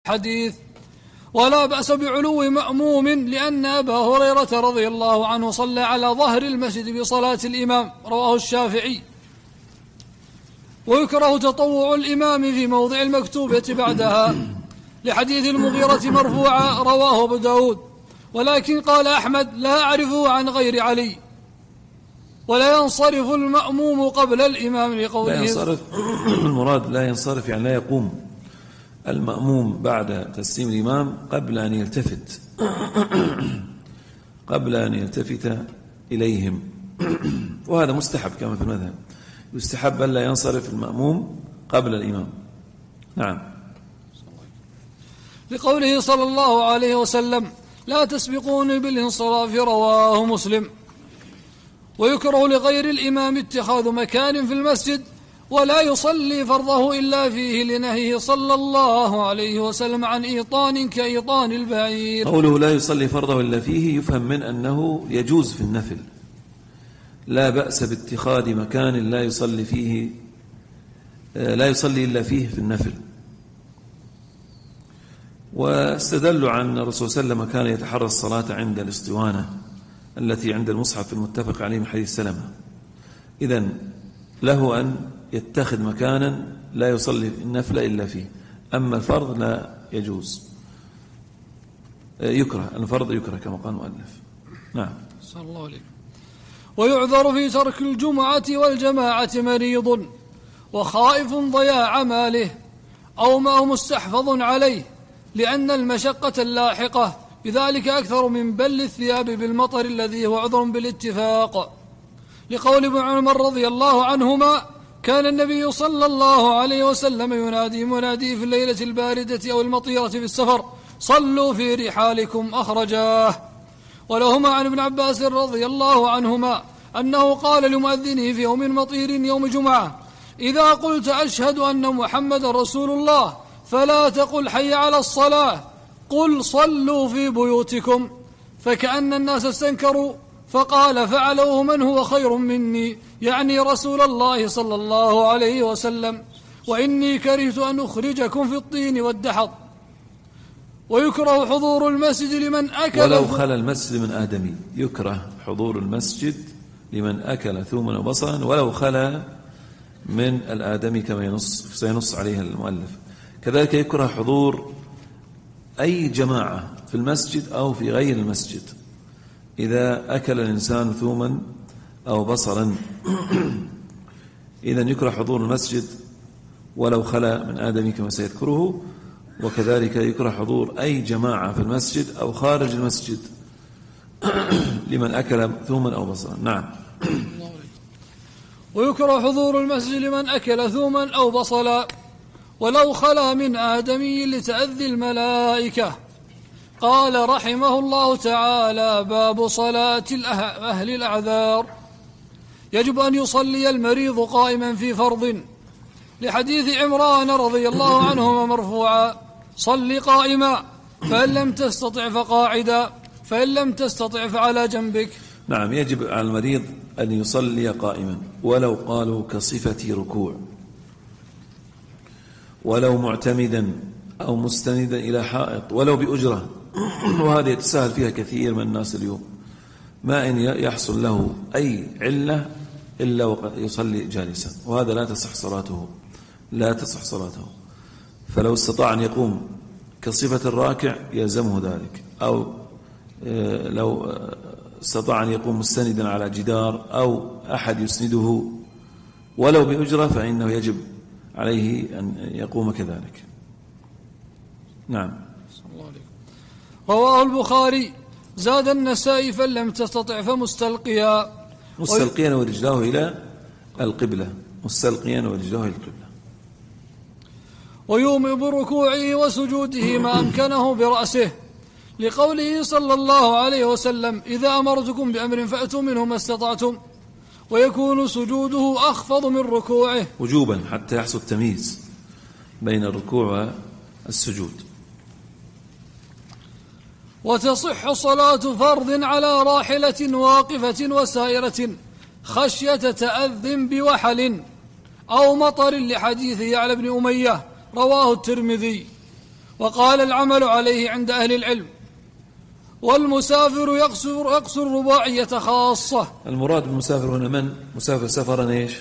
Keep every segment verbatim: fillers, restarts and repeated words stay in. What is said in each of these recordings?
حديث. ولا بأس بعلو مأموم لأن أبا هريرة رضي الله عنه صلى على ظهر المسجد بصلاة الإمام، رواه الشافعي. ويكره تطوع الإمام في موضع المكتوبة بعدها لحديث المغيرة مرفوعا، رواه أبو داود. ولكن قال أحمد لا أعرفه عن غير علي. ولا ينصرف المأموم قبل الإمام لقوله لا ينصرف المراد لا ينصرف يعني لا يقوم المأموم بعد تسليم الإمام قبل أن يلتفت قبل أن يلتفت إليهم، وهذا مستحب كما في المذهب، يستحب أن لا ينصرف المأموم قبل الإمام. نعم. لقوله صلى الله عليه وسلم لا تسبقوني بالانصراف، رواه مسلم. ويكره لغير الإمام اتخاذ مكان في المسجد ولا يصلي فرضه إلا فيه لنهيه صلى الله عليه وسلم عن إيطان كإيطان البعير. قوله لا يصلي فرضه إلا فيه يفهم من أنه يجوز في النفل، لا بأس باتخاذ مكان لا يصلي فيه لا يصلي إلا فيه في النفل. واستدلوا عن الرسول صلى الله عليه وسلم كان يتحرى الصلاة عند الاسطوانة التي عند المصحف المتفق عليه من حديث سلمة، إذن له أن يتخذ مكانا لا يصلي النفل إلا فيه، أما الفرض لا يجوز، يكره الفرض يكره كما قال المؤلف. نعم. صلى الله عليه. ويعذر في ترك الجمعة والجماعة مريض وخائف ضياع ماله أو ما هو مستحفظ عليه، لأن المشقة اللاحقة بذلك أكثر من بل الثياب بالمطر الذي هو عذر بالاتفاق. لقول ابن عمر رضي الله عنهما كان النبي صلى الله عليه وسلم ينادي منادي في الليلة الباردة أو المطيرة في السفر صلوا في رحالكم، أخرجاه. ولهما عن ابن عباس رضي الله عنهما أنه قال لمؤذنه في يوم مطير يوم جمعة إذا قلت أشهد أن محمد رسول الله فلا تقل حي على الصلاة، قل صلوا في بيوتكم. فكأن الناس استنكروا فقال فعلوه من هو خير مني، يعني رسول الله صلى الله عليه وسلم، وإني كرهت أن أخرجكم في الطين والدحض. ويكره حضور المسجد لمن أكل ولو خلى المسجد من آدمي، يكره حضور المسجد لمن أكل ثوما وبصلا ولو خلى من الآدمي كما ينص سينص عليها المؤلف. كذلك يكره حضور أي جماعة في المسجد أو في غير المسجد إذا أكل الإنسان ثوما أو بصلا إذن يكره حضور المسجد ولو خلا من آدم كما سيذكره. وكذلك يكره حضور أي جماعة في المسجد أو خارج المسجد لمن أكل ثوما أو بصلا. نعم. ويكره حضور المسجد لمن أكل ثوما أو بصلا ولو خلا من آدمي لتأذي الملائكة. قال رحمه الله تعالى باب صلاة أهل الأعذار. يجب أن يصلي المريض قائما في فرض لحديث عمران رضي الله عنهما مرفوعا صل قائما فإن لم تستطع فقاعدا فإن لم تستطع فعلى جنبك. نعم. يجب على المريض أن يصلي قائما ولو قالوا كصفة ركوع، ولو معتمدا أو مستندا إلى حائط، ولو بأجرة، وهذا يتساهل فيها كثير من الناس اليوم، ما إن يحصل له أي علة إلا وقد يصلي جالسا، وهذا لا تصح صلاته لا تصح صلاته. فلو استطاع أن يقوم كصفة الراكع يلزمه ذلك، أو لو استطاع أن يقوم مستندا على جدار أو أحد يسنده ولو بأجرة فإنه يجب عليه أن يقوم كذلك. نعم. رواه البخاري زاد النسائي فإن لم تستطع فمستلقيا مستلقيا ورجلاه إلى القبلة مستلقيا ورجلاه إلى القبلة. ويومئ بركوعه وسجوده ما أمكنه برأسه لقوله صلى الله عليه وسلم إذا أمرتكم بأمر فأتوا منه ما استطعتم، ويكون سجوده أخفض من ركوعه وجوبا حتى يحصل التمييز بين الركوع والسجود. وتصح صلاة فرض على راحلة واقفة وسائرة خشية تأذن بوحل أو مطر لحديث يعلى بن أمية رواه الترمذي. وقال العمل عليه عند أهل العلم. والمسافر يقصر, يقصر الرباعية خاصة. المراد بالمسافر هنا من؟ مسافر سفرا إيش؟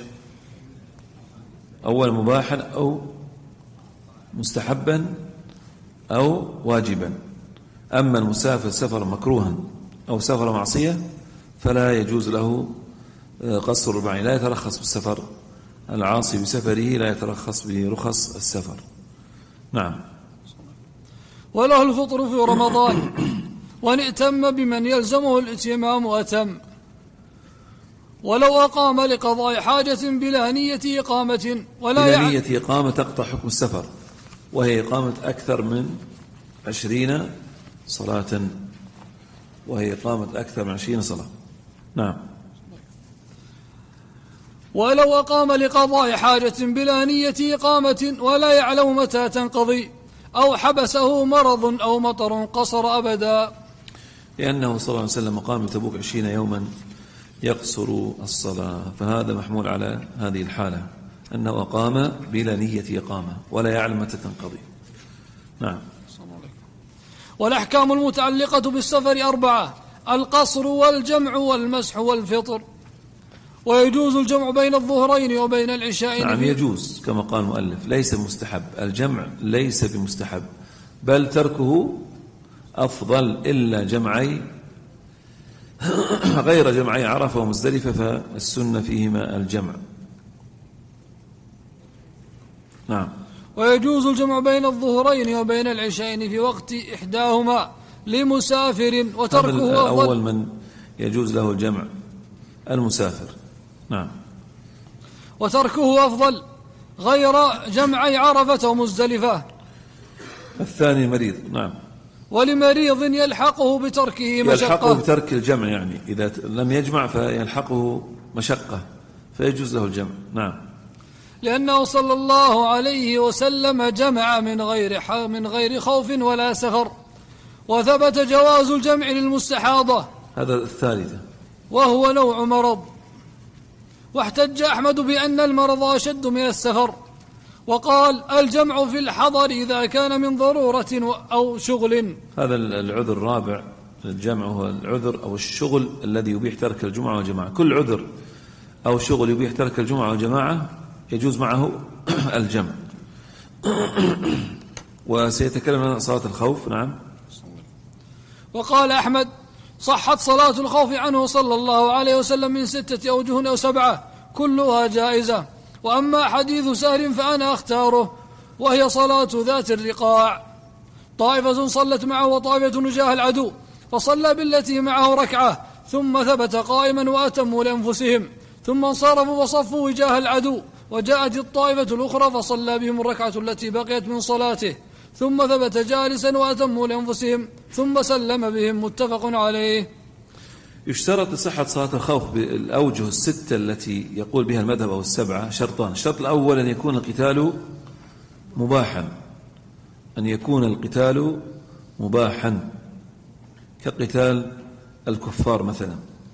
أول مباحا أو مستحبا أو واجبا. أما المسافر سفر مكروها أو سفر معصية فلا يجوز له قصر الرباعية، لا يترخص بالسفر. العاصي بسفره لا يترخص برخص السفر. نعم. وله الفطر في رمضان، وإن ائتم بمن يلزمه الاتمام أتم. ولو أقام لقضاء حاجة بلا نية إقامة ولا بلا يع... نية إقامة تقطع حكم السفر، وهي إقامة أكثر من عشرين صلاة، وهي إقامة أكثر من عشرين صلاة. نعم. ولو أقام لقضاء حاجة بلا نية إقامة ولا يعلم متى تنقضي أو حبسه مرض أو مطر قصر أبدا، لأنه صلى الله عليه وسلم قام بتبوك عشرين يوما يقصر الصلاة، فهذا محمول على هذه الحالة أنه أقام بلا نية إقامة ولا يعلم متى تنقضي. نعم. والأحكام المتعلقة بالسفر أربعة: القصر والجمع والمسح والفطر. ويجوز الجمع بين الظهرين وبين العشاءين. نعم يجوز كما قال المؤلف، ليس مستحب. الجمع ليس بمستحب بل تركه أفضل، إلا جمعي غير جمعي عرفة ومزدلفة فالسنة فيهما الجمع. نعم. ويجوز الجمع بين الظهرين وبين العشاءين في وقت إحداهما لمسافر، وتركه أفضل. أول من يجوز له الجمع المسافر. نعم. وتركه أفضل غير جمعي عرفة ومزدلفة. الثاني مريض. نعم. ولمريض يلحقه بتركه مشقة. يلحقه بترك الجمع، يعني إذا لم يجمع فيلحقه مشقة فيجوز له الجمع. نعم. لأنه صلى الله عليه وسلم جمع من غير من غير خوف ولا سفر، وثبت جواز الجمع للمستحاضة. هذا الثالثة وهو نوع مرض. واحتج أحمد بأن المرض أشد من السفر، وقال الجمع في الحضر إذا كان من ضرورة أو شغل. هذا العذر الرابع الجمع هو العذر أو الشغل الذي يبيح ترك الجمعة والجماعة. كل عذر أو شغل يبيح ترك الجمعة والجماعة يجوز معه الجمع. وسيتكلم عن صلاة الخوف. نعم. وقال أحمد صحت صلاة الخوف عنه صلى الله عليه وسلم من ستة أوجه أو سبعة كلها جائزة. وأما حديث سهر فأنا أختاره، وهي صلاة ذات الرقاع. طائفة صلت معه وطائفة نجاه العدو، فصلى بالتي معه ركعة ثم ثبت قائما وأتموا لأنفسهم، ثم انصرفوا وصفوا وجاه العدو، وجاءت الطائفة الأخرى فصلى بهم الركعة التي بقيت من صلاته، ثم ثبت جالسا وأتموا لأنفسهم ثم سلم بهم. متفق عليه. يشترط لصحة صلاة الخوف بالأوجه الستة التي يقول بها المذهب أو السبعة شرطان. الشرط الأول أن يكون القتال مباحا، أن يكون القتال مباحا كقتال الكفار مثلا.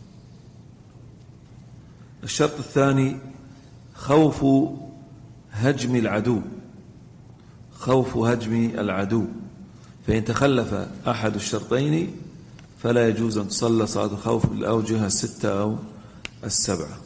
الشرط الثاني خوف هجم العدو، خوف هجم العدو، فإن تخلف أحد الشرطين فلا يجوز أن تصلى صلاة الخوف بالأوجه الستة أو السبعة.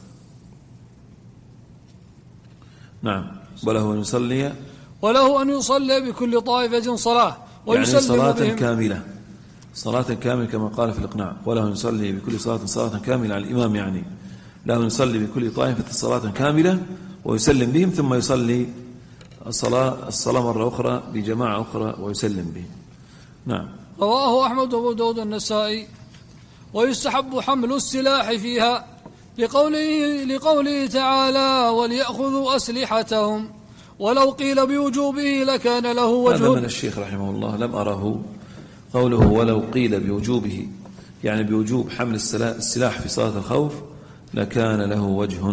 نعم. وله أن يصلي وله أن يصلي بكل طائفة صلاة ويسلم يعني صلاة بهم. كاملة، صلاة كاملة كما قال في الإقناع. وله أن يصلي بكل صلاة صلاة كاملة على الإمام، يعني له أن يصلي بكل طائفة صلاة كاملة ويسلم بهم، ثم يصلي الصلاة الصلاة مرة أخرى بجماعة أخرى ويسلم بهم. نعم. رواه أحمد وأبو داود النسائي. ويستحب حمل السلاح فيها لقوله, لقوله تعالى وليأخذوا أسلحتهم، ولو قيل بوجوبه لكان له وجه. هذا من الشيخ رحمه الله، لم أره قوله ولو قيل بوجوبه، يعني بوجوب حمل السلاح في صلاة الخوف لكان له وجه.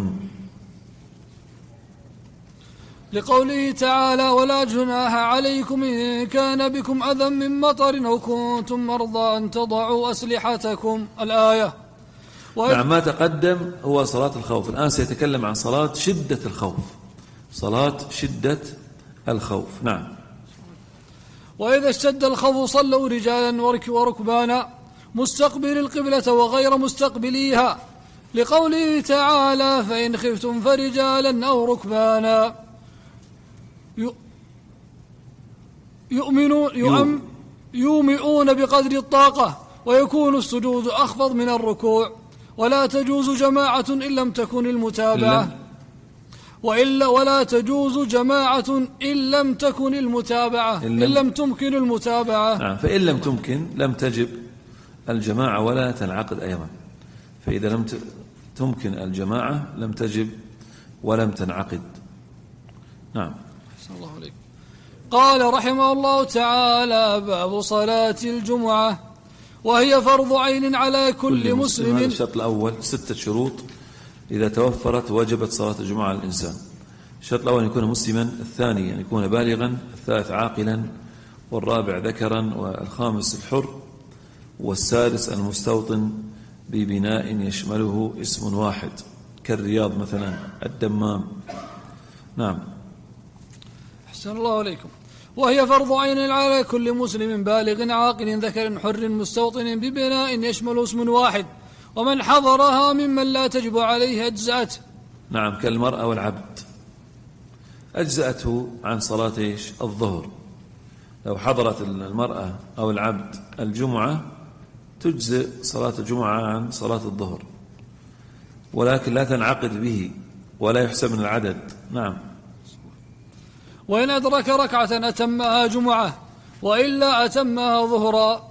لقوله تعالى ولا جناح عليكم إن كان بكم أذى من مطر أو كنتم مرضى أن تضعوا أسلحتكم، الآية. نعم. ما تقدم هو صلاة الخوف، الآن سيتكلم عن صلاة شدة الخوف، صلاة شدة الخوف. نعم. وإذا اشتد الخوف صلوا رجالا وركبانا مستقبل القبلة وغير مستقبليها، لقوله تعالى فإن خفتم فرجالا أو ركبانا. يؤمنون يومئون بقدر الطاقة، ويكون السجود أخفض من الركوع، ولا تجوز جماعة إن لم تكن المتابعة وإلا ولا تجوز جماعة إن لم تكن المتابعة إن لم تمكن المتابعة. نعم، فإن لم تمكن لم تجب الجماعة ولا تنعقد أيضا، فإذا لم تمكن الجماعة لم تجب ولم تنعقد. نعم. الله عليك. قال رحمه الله تعالى: باب صلاة الجمعة، وهي فرض عين على كل, كل مسلم. هذا الشرط الأول، ستة شروط إذا توفرت وجبت صلاة الجمعة على الإنسان. الشرط الأول أن يكون مسلما، الثاني أن يكون بالغا، الثالث عاقلا، والرابع ذكرا، والخامس الحر، والسادس المستوطن ببناء يشمله اسم واحد كالرياض مثلا، الدمام. نعم. أحسن الله عليكم. وهي فرض عين على كل مسلم بالغ عاقل ذكر حر مستوطن ببناء يشمل اسم واحد، ومن حضرها ممن لا تجب عليه أجزأته. نعم، كالمرأة والعبد أجزأته عن صلاة إيش؟ الظهر. لو حضرت المرأة أو العبد الجمعة تجزئ صلاة الجمعة عن صلاة الظهر، ولكن لا تنعقد به ولا يحسب من العدد. نعم. وإن أدرك ركعة أتمها جمعة، وإلا أتمها ظهرا.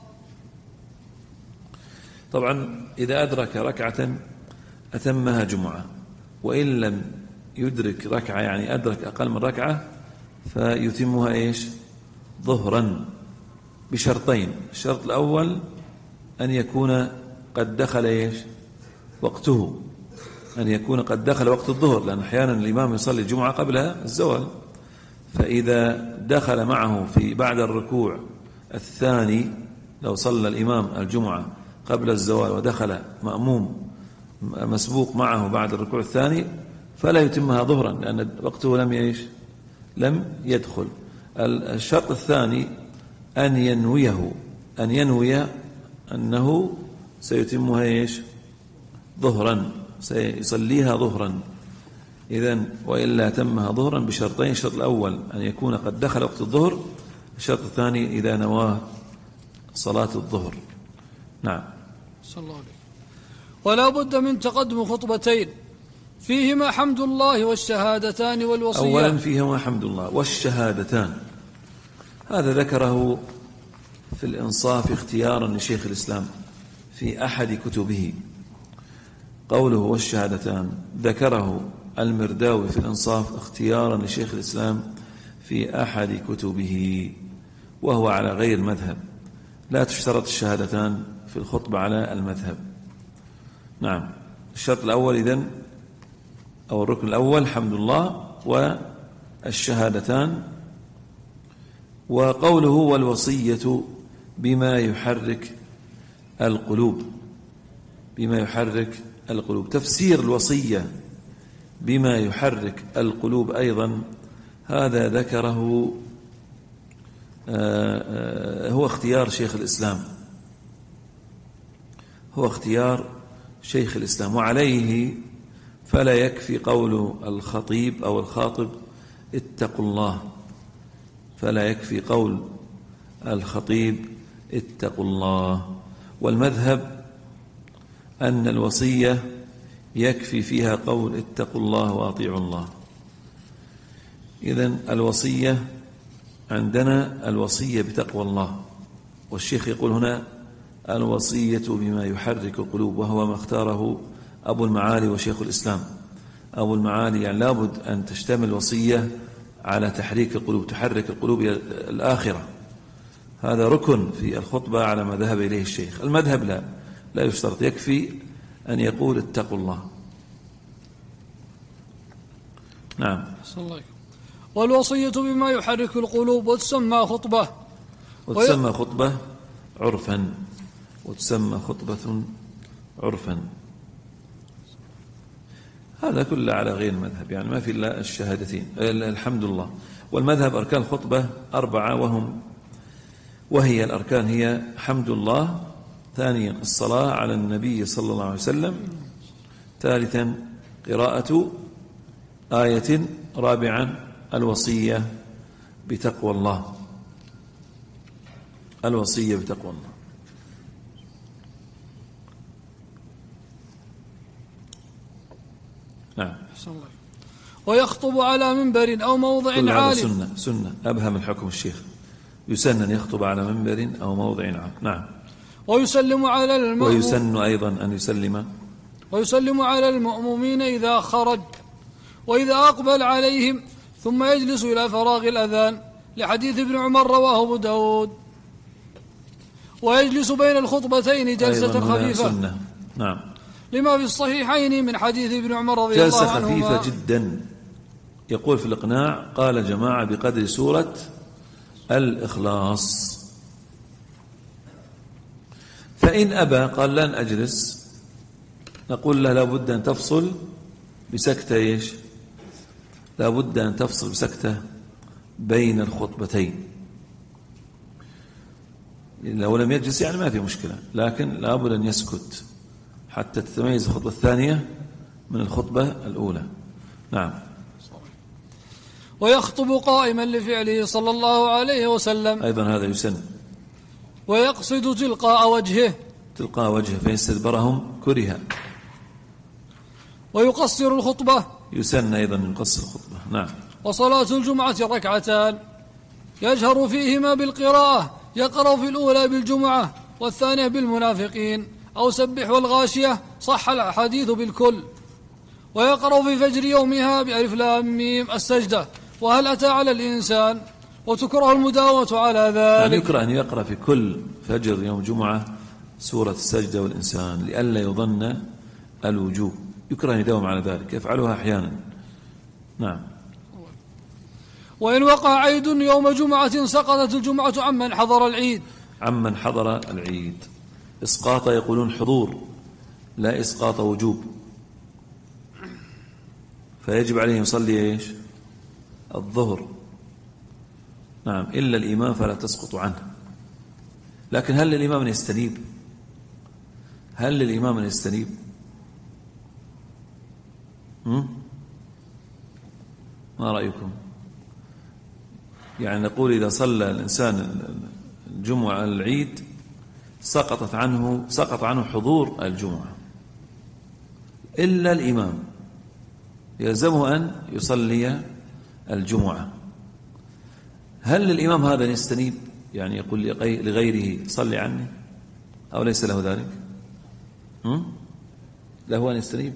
طبعا إذا أدرك ركعة أتمها جمعة، وإن لم يدرك ركعة يعني أدرك أقل من ركعة فيتمها إيش؟ ظهرا، بشرطين. الشرط الأول أن يكون قد دخل إيش؟ وقته، أن يكون قد دخل وقت الظهر، لأن أحيانا الإمام يصلي الجمعة قبل الزوال، فإذا دخل معه في بعد الركوع الثاني، لو صلى الإمام الجمعة قبل الزوال ودخل مأموم مسبوق معه بعد الركوع الثاني فلا يتمها ظهرا، لأن وقته لم يعيش لم يدخل. الشرط الثاني أن ينويه أن ينوي أنه سيتمها إيش؟ ظهرا، سيصليها ظهرا. إذن وإلا تمها ظهرا بشرطين: الشرط الأول أن يكون قد دخل وقت الظهر، الشرط الثاني إذا نواه صلاة الظهر. نعم. صلى الله عليه. ولا بد من تقدم خطبتين فيهما حمد الله والشهادتان والوصية. أولا فيهما حمد الله والشهادتان، هذا ذكره في الإنصاف اختيارا لشيخ الإسلام في أحد كتبه. قوله والشهادتان ذكره المرداوي في الإنصاف اختيارا لشيخ الإسلام في أحد كتبه، وهو على غير المذهب، لا تشترط الشهادتان في الخطبة على المذهب. نعم. الشرط الأول إذن أو الركن الأول حمد الله والشهادتان. وقوله والوصية بما يحرك القلوب، بما يحرك القلوب، تفسير الوصية بما يحرك القلوب أيضا هذا ذكره هو اختيار شيخ الإسلام، هو اختيار شيخ الإسلام، وعليه فلا يكفي قول الخطيب أو الخاطب اتقوا الله، فلا يكفي قول الخطيب اتقوا الله. والمذهب أن الوصية يكفي فيها قول اتقوا الله وأطيعوا الله. إذن الوصية عندنا الوصية بتقوى الله، والشيخ يقول هنا الوصية بما يحرك القلوب، وهو ما اختاره أبو المعالي وشيخ الإسلام. أبو المعالي يعني لابد أن تشتمل وصية على تحريك القلوب، تحرك القلوب إلى الآخرة، هذا ركن في الخطبة على ما ذهب إليه الشيخ. المذهب لا لا يشترط، يكفي أن يقول اتقوا الله. نعم. والوصية بما يحرك القلوب وتسمى خطبة، وتسمى خطبة عرفا، وتسمى خطبة عرفا. هذا كله على غير المذهب، يعني ما في إلا الشهادتين الحمد لله. والمذهب أركان الخطبة أربعة، وهم وهي الأركان هي حمد الله، ثانيا الصلاة على النبي صلى الله عليه وسلم، ثالثا قراءة آية، رابعا الوصية بتقوى الله، الوصية بتقوى الله. نعم. ويخطب على منبر أو موضع عال. سنة سنة أبهم الحكم الشيخ، يسن أن يخطب على منبر أو موضع عال. نعم. ويسلم على المأموم، ويسن أيضا أن يسلم ويسلم على المأمومين إذا خرج وإذا أقبل عليهم، ثم يجلس إلى فراغ الأذان، لحديث ابن عمر رواه أبو داود. ويجلس بين الخطبتين جلسة خفيفة. سنة. نعم. لما في الصحيحين من حديث ابن عمر رضي الله عنهما. جلسة خفيفة جدا. يقول في الإقناع قال جماعة بقدر سورة الإخلاص. فإن أبى قال لن أجلس، نقول له لابد أن تفصل بسكتة. إيش؟ لابد أن تفصل بسكتة بين الخطبتين. لو لم يجلس يعني ما في مشكلة، لكن لابد أن يسكت حتى تتميز الخطبة الثانية من الخطبة الأولى. نعم. ويخطب قائما لفعله صلى الله عليه وسلم، أيضا هذا يسن. ويقصد تلقاء وجهه، تلقاء وجهه فإن استدبرهم كره. ويقصر الخطبة، يسن أيضا أن يقصر الخطبة. نعم. وصلاة الجمعة ركعتان يجهر فيهما بالقراءة، يقرأ في الأولى بالجمعة والثانية بالمنافقين أو سبح والغاشية، صح الحديث بالكل. ويقرأ في فجر يومها بألف لام ميم السجدة وهل أتى على الإنسان، وتكره المداومة على ذلك. يعني يكره أن يقرأ في كل فجر يوم جمعة سورة السجدة والإنسان لئلا يظن الوجوب، يكره أن يداوم على ذلك، يفعلها أحيانا. نعم. وإن وقع عيد يوم جمعة سقطت الجمعة عمن حضر العيد. عمن حضر العيد. إسقاط يقولون حضور، لا إسقاط وجوب، فيجب عليه يصلي إيش؟ الظهر. نعم. إلا الإمام فلا تسقط عنه. لكن هل للإمام أن يستنيب؟ هل للإمام أن يستنيب؟ ما رأيكم؟ يعني نقول إذا صلى الإنسان الجمعة العيد سقطت عنه سقط عنه حضور الجمعة، إلا الإمام يلزمه أن يصلي الجمعة. هل للإمام هذا أن يستنيب؟ يعني يقول لغيره صلي عني، أو ليس له ذلك؟ له أن يستنيب؟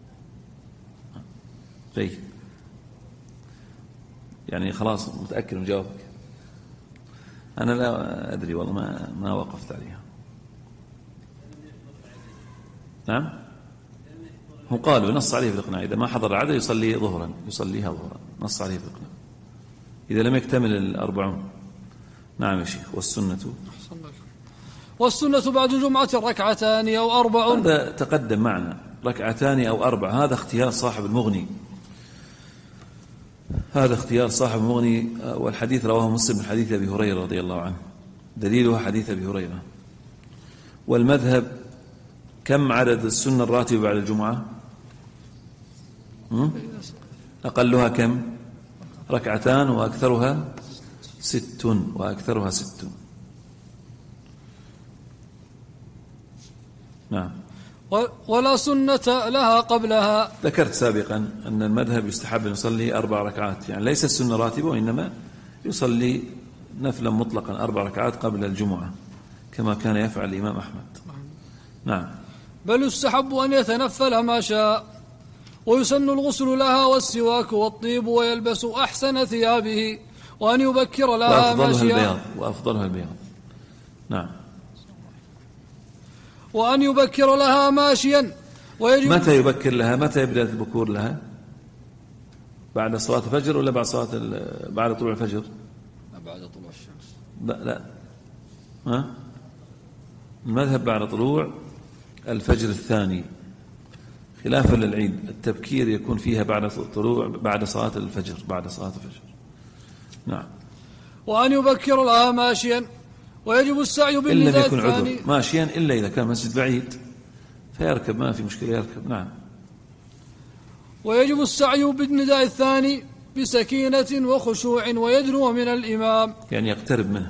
جيد. يعني خلاص متأكد من جوابك. أنا لا أدري والله، ما ما وقفت عليها. نعم. هم قالوا نص عليه في الإقناع إذا ما حضر العدد يصلي ظهرا، يصليها ظهرا، نص عليه في الإقناع إذا لم يكتمل الأربعون. نعم يا شيخ. والسنة والسنة بعد الجمعة ركعتان أو أربع. هذا تقدم معنا، ركعتان أو أربع، هذا اختيار صاحب المغني، هذا اختيار صاحب المغني. والحديث رواه مسلم من حديث أبي هريرة رضي الله عنه، دليله حديث أبي هريرة. والمذهب كم عدد السنة الراتبة بعد الجمعة؟ أقلها كم؟ ركعتان وأكثرها ست، وأكثرها ست. نعم. ولا سنة لها قبلها. ذكرت سابقا أن المذهب يستحب أن يصلي أربع ركعات، يعني ليس السنة راتبة، وإنما يصلي نفلا مطلقا أربع ركعات قبل الجمعة كما كان يفعل الإمام أحمد. نعم. بل يستحب أن يتنفل ما شاء، ويسن الغسل لها والسواك والطيب، ويلبس أحسن ثيابه، وأن يبكر لها ماشيا. البياض. وأفضلها البياض. نعم. وأن يبكر لها ماشيا. ويجب متى يبكر لها؟ متى يبدأ البكور لها؟ بعد صلاة الفجر ولا بعد صلاة بعد طلوع الفجر؟ بعد طلوع الشمس. لا لا ها؟ المذهب بعد طلوع الفجر الثاني، خلافا للعيد التبكير يكون فيها بعد طلوع بعد صلاة الفجر، بعد صلاة الفجر. نعم. وأن يبكر لها ماشيا، ويجب السعي إن لم بالنداء يكن الثاني عذر ماشيا، إلا إذا كان مسجد بعيد فيركب، ما في مشكلة يركب. نعم. ويجب السعي بالنداء الثاني بسكينة وخشوع ويدنو من الإمام، يعني يقترب منه.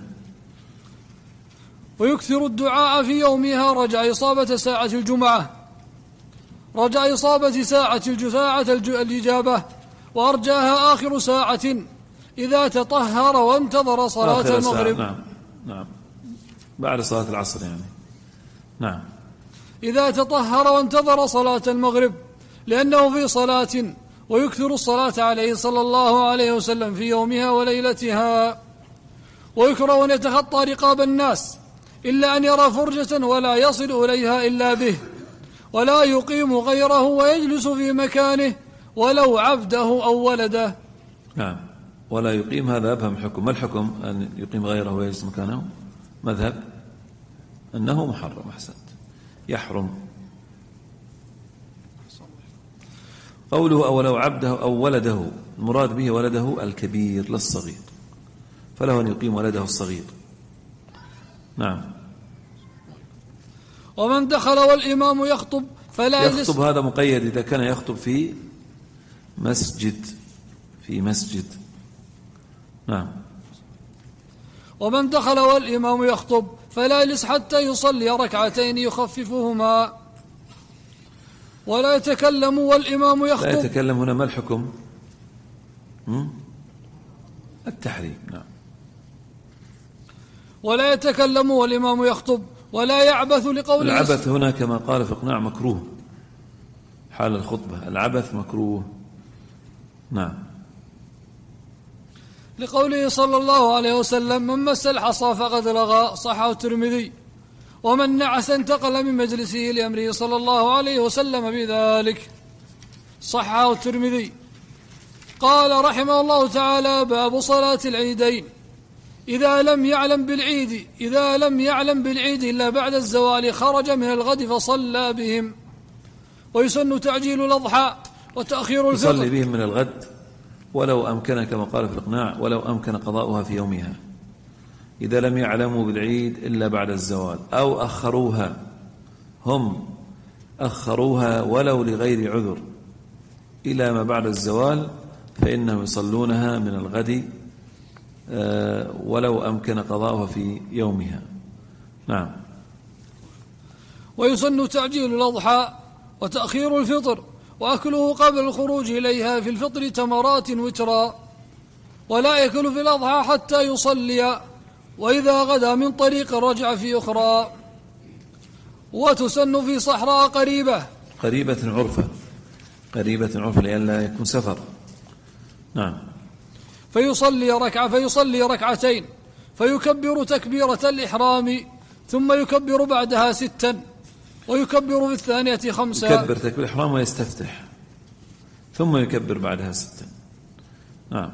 ويكثر الدعاء في يومها رجاء إصابة ساعة الجمعة رجاء إصابة ساعة ساعة الإجابة، وأرجاها آخر ساعة إذا تطهر وانتظر صلاة المغرب. نعم نعم بعد صلاة العصر يعني. نعم. إذا تطهر وانتظر صلاة المغرب لأنه في صلاة، ويكثر الصلاة عليه صلى الله عليه وسلم في يومها وليلتها. ويكره أن يتخطى رقاب الناس إلا أن يرى فرجة ولا يصل إليها إلا به، ولا يقيم غيره ويجلس في مكانه ولو عبده أو ولده. نعم. ولا يقيم، هذا أفهم حكم. ما الحكم أن يقيم غيره ويجلس مكانه؟ مذهب أنه محرم. أحسنت، يحرم. قوله أو لو عبده أو ولده، المراد به ولده الكبير لا الصغير، فله أن يقيم ولده الصغير. نعم. ومن دخل والإمام يخطب فلا يجلس. يخطب هذا مقيد إذا كان يخطب في مسجد في مسجد. نعم. ومن دخل والإمام يخطب فلا يجلس حتى يصلي ركعتين يخففهما، ولا يتكلم والإمام يخطب. لا يتكلم هنا ما الحكم؟ التحريم. نعم. ولا يتكلم والإمام يخطب، ولا يعبث لقوله. العبث هنا كما قال في إقناع مكروه حال الخطبة، العبث مكروه. نعم. لقوله صلى الله عليه وسلم: من مس الحصى فقد لغى، صححه الترمذي. ومن نعس انتقل من مجلسه لأمره صلى الله عليه وسلم بذلك، صححه الترمذي. قال رحمه الله تعالى: باب صلاة العيدين. إذا لم يعلم بالعيد إذا لم يعلم بالعيد إلا بعد الزوال خرج من الغد فصلى بهم. ويسن تعجيل الأضحى وتأخير الفطر. يصلي بهم من الغد ولو أمكن، كما قال في الإقناع، ولو أمكن قضاؤها في يومها إذا لم يعلموا بالعيد إلا بعد الزوال، أو أخروها، هم أخروها ولو لغير عذر إلى ما بعد الزوال، فإنهم يصلونها من الغد ولو أمكن قضاؤها في يومها. نعم. ويسن تعجيل الأضحى وتأخير الفطر، وأكله قبل الخروج إليها في الفطر تمرات وترا، ولا يأكل في الأضحى حتى يصلي، وإذا غدا من طريق رجع في أخرى. وتسن في صحراء قريبة قريبة عرفة قريبة عرفة لئلا يكون سفر. نعم. فيصلي ركعة فيصلي ركعتين فيكبر تكبيرة الإحرام، ثم يكبر بعدها ستا، ويكبر في الثانية خمسة. يكبر تكبير الإحرام ويستفتح، ثم يكبر بعدها ستا. نعم.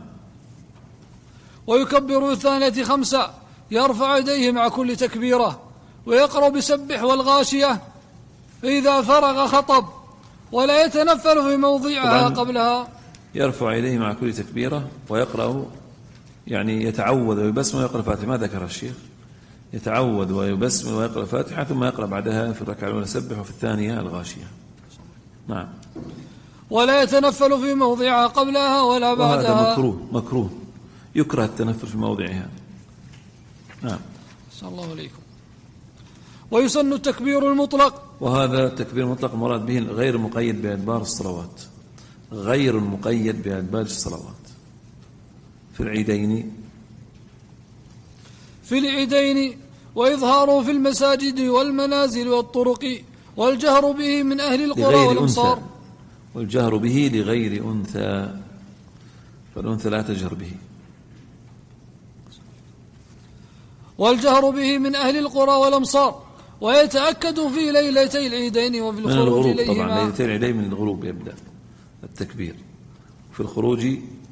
ويكبر في الثانية خمسة، يرفع يديه مع كل تكبيرة، ويقرأ بسبح والغاشية، فإذا فرغ خطب، ولا يتنفل في موضعها قبلها. يرفع يديه مع كل تكبيرة ويقرأ، يعني يتعوذ ويبسم ويقرأ الفاتحة. ما ذكر الشيخ؟ يتعوذ ويبسم ويقرأ الفاتحة، ثم يقرأ بعدها في الركعة الأولى سبح، وفي الثانية الغاشية. نعم. ولا يتنفل في موضعها قبلها ولا بعدها. وهذا مكروه مكروه يكره التنفل في موضعها. نعم. صلى الله عليكم. ويسن التكبير المطلق، وهذا التكبير المطلق مراد به غير مقيد بأدبار الصلوات، غير مقيد بأدبار الصلوات في العيدين في العيدين وإظهاره في المساجد والمنازل والطرق، والجهر به من أهل القرى والأمصار. والجهر به لغير أنثى، فالأنثى لا تجهر به. والجهر به من أهل القرى والأمصار، ويتأكد في ليلتي العيدين وفي الخروج إليهما. طبعا ليلتي العيدين من الغروب يبدأ التكبير، في الخروج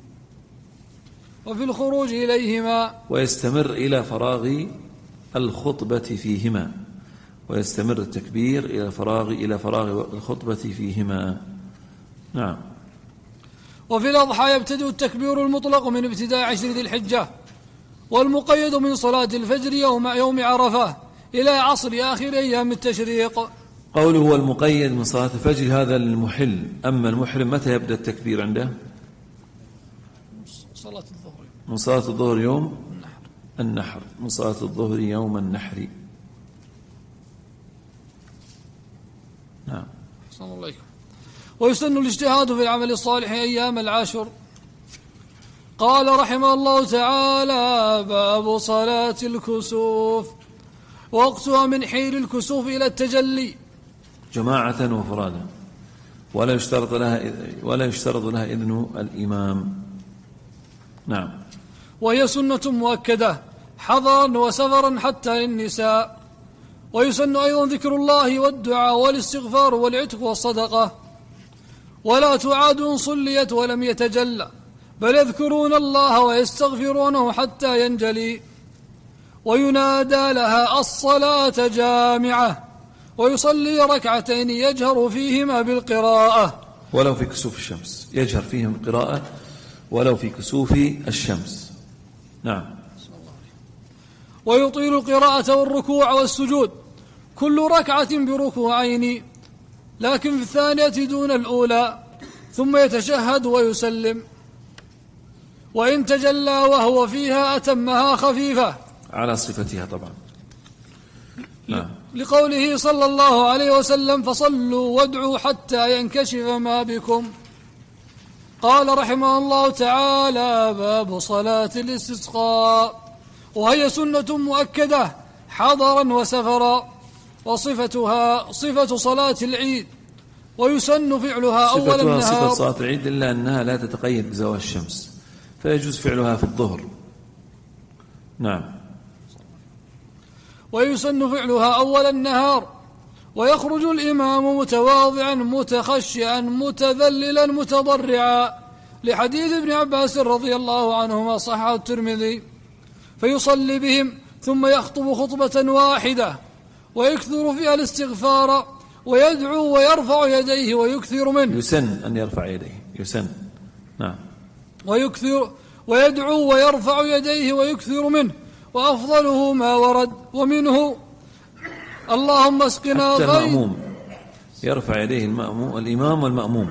وفي الخروج إليهما، ويستمر إلى فراغ الخطبة فيهما، ويستمر التكبير إلى فراغ إلى فراغ الخطبة فيهما. نعم. وفي الأضحى يبتدئ التكبير المطلق من ابتداء عشر ذي الحجة، والمقيد من صلاة الفجر يوم, يوم عرفة إلى عصر آخر أيام التشريق. قوله هو المقيد من صلاة الفجر هذا المحل. أما المحرم متى يبدأ التكبير عنده؟ صلاة الظهر من صلاة الظهر يوم النحر. النحر من صلاة الظهر يوم النحر. نعم. أحسن الله عليكم. ويسن الاجتهاد في العمل الصالح أيام العاشر. قال رحمه الله تعالى: باب صلاة الكسوف. وقتها من حين الكسوف إلى التجلي جماعة وفرادا، ولا يشترط لها ولا يشترط لها إذن الإمام. نعم. وهي سنة مؤكدة حضرا وسفرا حتى للنساء. ويسن أيضا ذكر الله والدعاء والاستغفار والعتق والصدقة. ولا تعاد إن صليت ولم يتجلى، بل يذكرون الله ويستغفرونه حتى ينجلي. وينادى لها الصلاة جامعة، ويصلي ركعتين يجهر فيهما بالقراءة ولو في كسوف الشمس، يجهر فيهم القراءة ولو في كسوف الشمس. نعم. ويطيل القراءة والركوع والسجود، كل ركعة بركوعين، لكن في الثانية دون الأولى، ثم يتشهد ويسلم. وإن تجلى وهو فيها أتمها خفيفة على صفتها طبعا. نعم. لقوله صلى الله عليه وسلم: فصلوا وادعوا حتى ينكشف ما بكم. قال رحمه الله تعالى: باب صلاة الاستسقاء. وهي سنة مؤكدة حضرا وسفرا، وصفتها صفة صلاة العيد، ويسن فعلها أول النهار. صفة صلاة العيد إلا أنها لا تتقيد بزوال الشمس، فيجوز فعلها في الظهر. نعم. ويسن فعلها أول النهار، ويخرج الإمام متواضعا متخشعا متذللا متضرعا، لحديث ابن عباس رضي الله عنهما صححه الترمذي، فيصلي بهم ثم يخطب خطبة واحدة ويكثر فيها الاستغفار، ويدعو ويرفع يديه ويكثر منه. يسن أن يرفع يديه، يسن. نعم. ويكثر ويدعو ويرفع يديه ويكثر منه، وأفضله ما ورد، ومنه: اللهم اسقنا غيث. المأموم يرفع يديه، المأموم الإمام والمأموم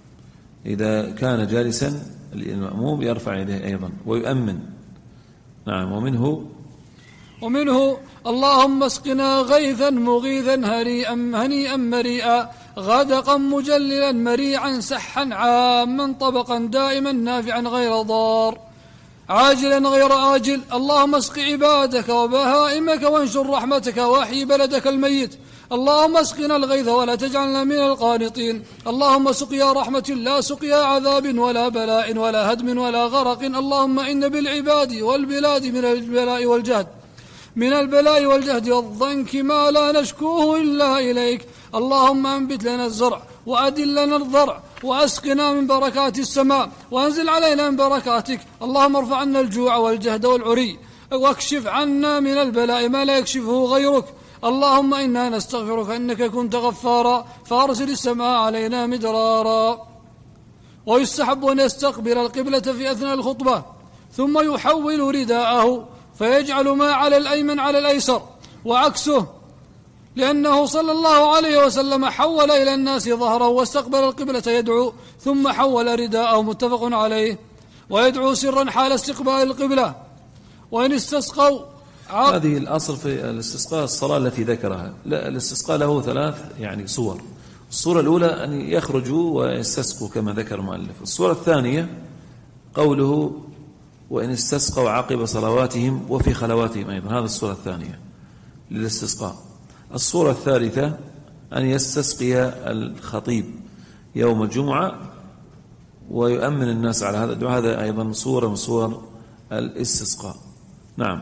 إذا كان جالسا المأموم يرفع يديه أيضا ويؤمن. نعم. ومنه ومنه اللهم اسقنا غيثا مغيثا هنيئا هنيئا مريئا غدقا مجللا مريعا سحا عاما طبقا دائما نافعا غير ضار عاجلا غير آجل. اللهم اسق عبادك وبهائمك وانشر رحمتك واحيي بلدك الميت. اللهم اسقنا الغيث ولا تجعلنا من القانطين. اللهم سقيا رحمة لا سقيا عذاب ولا بلاء ولا هدم ولا غرق. اللهم إن بالعباد والبلاد من البلاء والجهد من البلاء والجهد والضنك ما لا نشكوه إلا إليك. اللهم أنبت لنا الزرع وأدل لنا الضرع وأسقنا من بركات السماء وأنزل علينا من بركاتك. اللهم ارفع عنا الجوع والجهد والعري واكشف عنا من البلاء ما لا يكشفه غيرك. اللهم إنا نستغفرك إنك كنت غفارا فأرسل السماء علينا مدرارا. ويستحب أن يستقبل القبلة في أثناء الخطبة ثم يحول رداءه فيجعل ما على الأيمن على الأيسر وعكسه، لأنه صلى الله عليه وسلم حول إلى الناس ظهره واستقبل القبلة يدعو ثم حول رداءه، متفق عليه. ويدعو سرا حال استقبال القبلة. وإن استسقوا عرض. هذه الأصل في الاستسقاء الصلاة التي ذكرها. لا، الاستسقاء له ثلاث يعني صور. الصورة الأولى أن يخرجوا ويستسقوا كما ذكر المؤلف. الصورة الثانية قوله وإن استسقوا عقب صلواتهم وفي خلواتهم أيضا، هذا الصورة الثانية للاستسقاء. الصورة الثالثة أن يستسقي الخطيب يوم الجمعة ويؤمن الناس على هذا الدعاء، هذا أيضا صورة من صور الاستسقاء. نعم.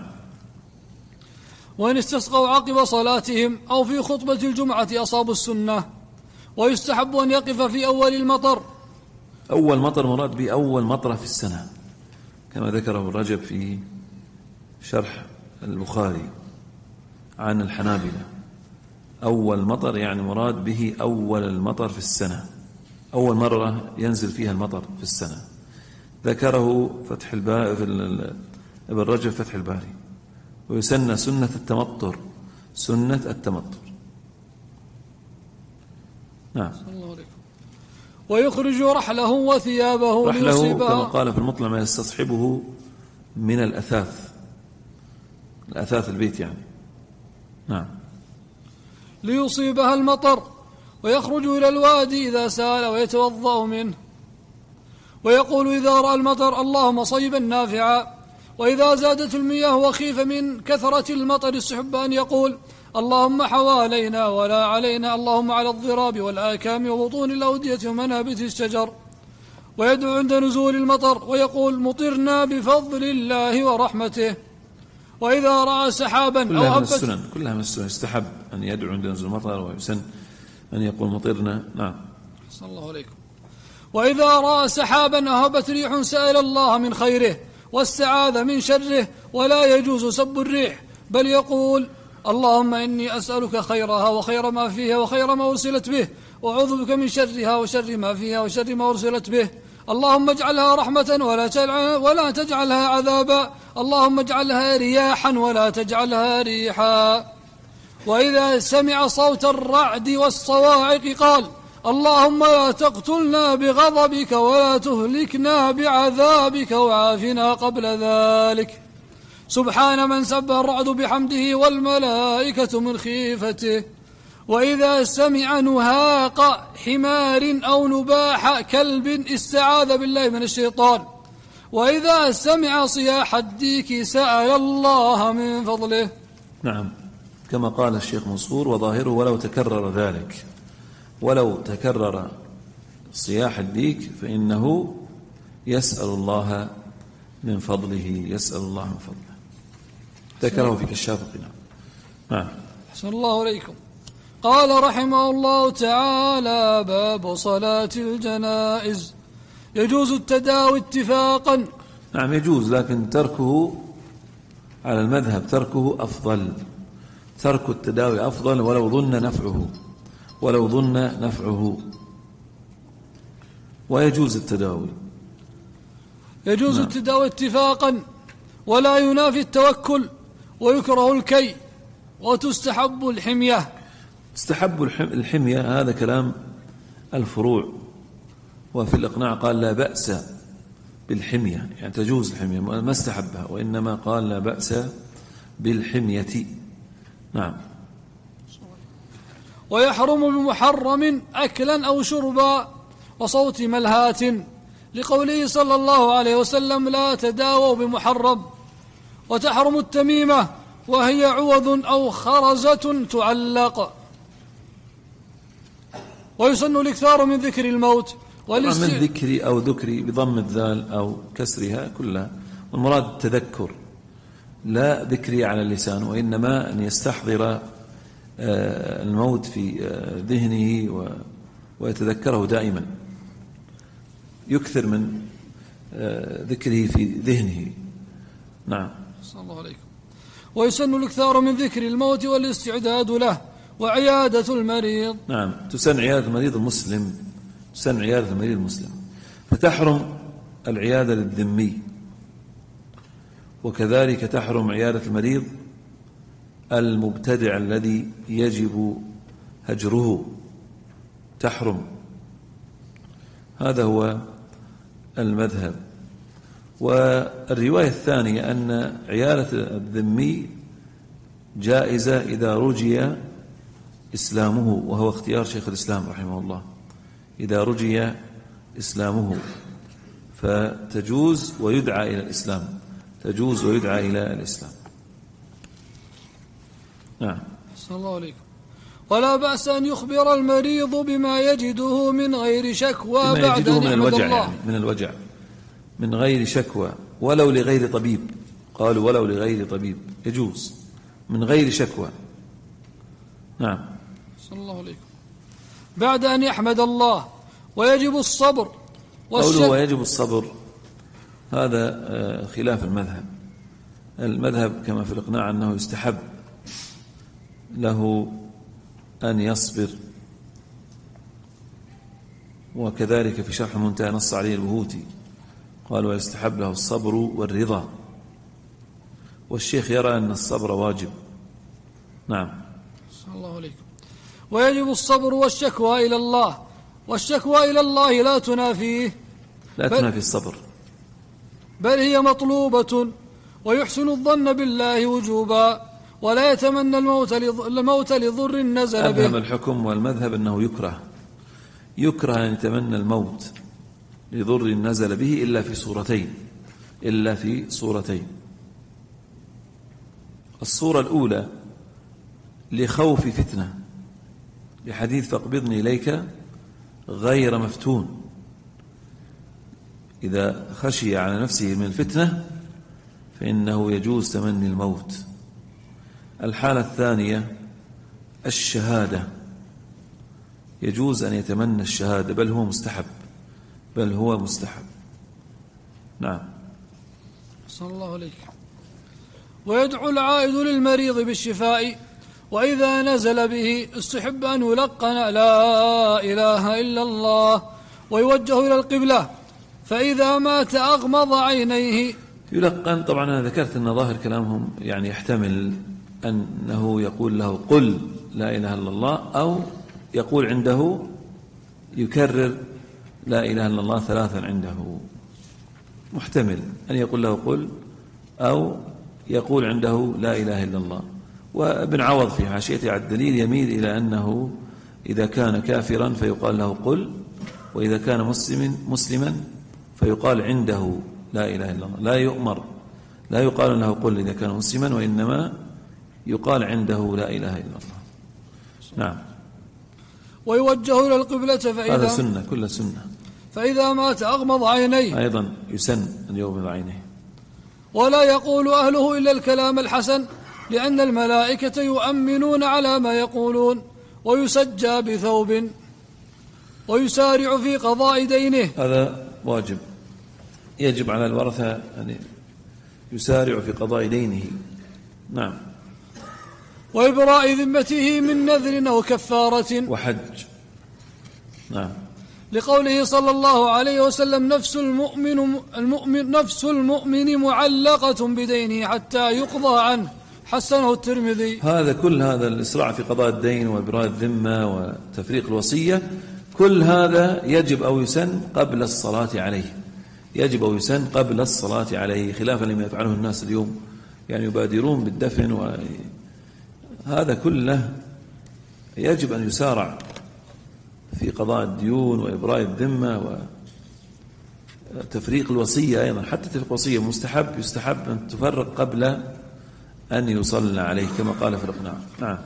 وإن استسقوا عقب صلاتهم أو في خطبة الجمعة أصابوا السنة. ويستحب أن يقف في أول المطر. أول مطر مراد بأول مطرة في السنة كما ذكره ابن رجب في شرح البخاري عن الحنابلة. أول مطر يعني مراد به أول المطر في السنة، أول مرة ينزل فيها المطر في السنة. ذكره فتح الباري في ابن رجب فتح الباري. ويسنى سنة التمطر، سنة التمطر. نعم. ويخرج رحله وثيابه رحله كما قال في المطلع ما يستصحبه من الأثاث، الأثاث البيت يعني. نعم. ليصيبها المطر، ويخرج إلى الوادي إذا سال ويتوضأ منه، ويقول إذا رأى المطر اللهم صيبا نافعا. وإذا زادت المياه وخيف من كثرة المطر السحب أن يقول اللهم حوالينا ولا علينا، اللهم على الضراب والآكام وبطون الأودية ومنابت الشجر. ويدعو عند نزول المطر ويقول مطرنا بفضل الله ورحمته. وإذا رأى سحابا أو كلها من هبت السنن، كلها من السنن، يستحب أن يدعو عند نزول المطر، ويسن أن يقول مطرنا. نعم. صلى الله عليكم. وإذا رأى سحابا أو هبت ريح سأل الله من خيره واستعاذ من شره، ولا يجوز سب الريح، بل يقول اللهم إني أسألك خيرها وخير ما فيها وخير ما أرسلت به، وأعوذ بك من شرها وشر ما فيها وشر ما أرسلت به. اللهم اجعلها رحمة ولا تجعلها, ولا تجعلها عذابا، اللهم اجعلها رياحا ولا تجعلها ريحا. وإذا سمع صوت الرعد والصواعق قال اللهم لا تقتلنا بغضبك ولا تهلكنا بعذابك وعافنا قبل ذلك. سبحان من سبح الرعد بحمده والملائكة من خيفته. وإذا سمع نهاق حمار أو نباح كلب استعاذ بالله من الشيطان. وإذا سمع صياح الديك سأل الله من فضله. نعم، كما قال الشيخ منصور وظاهره ولو تكرر ذلك، ولو تكرر صياح الديك فإنه يسأل الله من فضله، يسأل الله من فضله. ذكره في كشاف القناع. نعم. أحسن الله عليكم. قال رحمه الله تعالى باب صلاة الجنائز. يجوز التداوي اتفاقا. نعم يجوز، لكن تركه على المذهب تركه أفضل، ترك التداوي أفضل ولو ظن نفعه، ولو ظن نفعه. ويجوز التداوي، يجوز نعم. التداوي اتفاقا ولا ينافي التوكل، ويكره الكي، وتستحب الحمية. تستحب الحمية، هذا كلام الفروع. وفي الإقناع قال لا بأس بالحمية، يعني تجوز الحمية، ما استحبها، وإنما قال لا بأس بالحمية. نعم. ويحرم بمحرم أكلا أو شربا وصوت ملهات، لقوله صلى الله عليه وسلم لا تداووا بمحرم. وتحرم التميمة وهي عوض أو خرزة تعلق. ويسن الإكثار من ذكر الموت من ذكري أو ذكري بضم الذال أو كسرها كلها، والمراد التذكر، لا ذكري على اللسان، وإنما أن يستحضر الموت في ذهنه ويتذكره دائما، يكثر من ذكره في ذهنه. نعم. صلى الله عليكم. ويسن الإكثار من ذكر الموت والاستعداد له وعيادة المريض. نعم، تسن عيادة المريض المسلم، تسن عيادة المريض المسلم. فتحرم العيادة للذمي، وكذلك تحرم عيادة المريض المبتدع الذي يجب هجره، تحرم. هذا هو المذهب. والرواية الثانية أن عيادة الذمي جائزة إذا رجي إسلامه، وهو اختيار شيخ الإسلام رحمه الله، إذا رجي إسلامه فتجوز ويدعى إلى الإسلام، تجوز ويدعى إلى الإسلام. نعم. صلى الله عليكم. ولا بأس أن يخبر المريض بما يجده من غير شكوى بعد من الوجع الله، يعني من الوجع من غير شكوى، ولو لغير طبيب، قالوا ولو لغير طبيب يجوز من غير شكوى. نعم. صلى الله عليكم. بعد أن يحمد الله. ويجب الصبر قوله ويجب الصبر هذا خلاف المذهب. المذهب كما في الإقناع أنه يستحب له أن يصبر، وكذلك في شرح المنتهى نص عليه البهوتي قال ويستحب له الصبر والرضا. والشيخ يرى أن الصبر واجب. نعم. صلى الله عليكم. ويجب الصبر والشكوى إلى الله، والشكوى إلى الله لا تنافيه، لا تنافي الصبر، بل هي مطلوبة. ويحسن الظن بالله وجوبا، ولا يتمنى الموت الموت لضر نزل به. أبهم الحكم والمذهب أنه يكره يكره أن يتمنى الموت لضر نزل به إلا في صورتين إلا في صورتين الصورة الأولى لخوف فتنة، لحديث فاقبضني إليك غير مفتون، إذا خشي على نفسه من الفتنة فإنه يجوز تمني الموت. الحالة الثانية الشهادة، يجوز أن يتمنى الشهادة، بل هو مستحب بل هو مستحب نعم. صلى الله عليه. ويدعو العائد للمريض بالشفاء، وإذا نزل به استحب أن يلقن لا إله إلا الله ويوجه إلى القبلة، فإذا مات أغمض عينيه. يلقن، طبعا أنا ذكرت أن ظاهر كلامهم يعني يحتمل أنه يقول له قل لا إله إلا الله، أو يقول عنده يكرر لا إله إلا الله ثلاثا عنده، محتمل أن يقول له قل أو يقول عنده لا إله إلا الله. وابن عوض في حاشيته على الدليل يميل إلى أنه إذا كان كافرا فيقال له قل، وإذا كان مسلم مسلما فيقال عنده لا إله إلا الله، لا يؤمر لا يقال له قل إذا كان مسلما، وإنما يقال عنده لا إله إلا الله. نعم. ويوجه إلى القبلة، فإذا هذا سنة، كل سنة. فإذا مات أغمض عينيه، أيضا يسن أن يغمض عينيه. ولا يقول أهله إلا الكلام الحسن، لأن الملائكة يؤمنون على ما يقولون. ويسجى بثوب، ويسارع في قضاء دينه، هذا واجب، يجب على الورثة أن يسارع في قضاء دينه. نعم. وإبراء ذمته من نذر أو كفارة وحج. نعم. لقوله صلى الله عليه وسلم نفس المؤمن, المؤمن نفس المؤمن معلقة بدينه حتى يقضى عنه، حسنه الترمذي. هذا كل هذا الإسراع في قضاء الدين وإبراء الذمة وتفريق الوصية، كل هذا يجب أو يسن قبل الصلاة عليه، يجب أو يسن قبل الصلاة عليه، خلافا لما يفعله الناس اليوم، يعني يبادرون بالدفن، وهذا كله يجب أن يسارع في قضاء الديون وإبراء الذمة وتفريق الوصية. أيضا حتى تفريق الوصية مستحب، يستحب أن تفرق قبل أن يصلى عليه كما قال في الإقناع. نعم.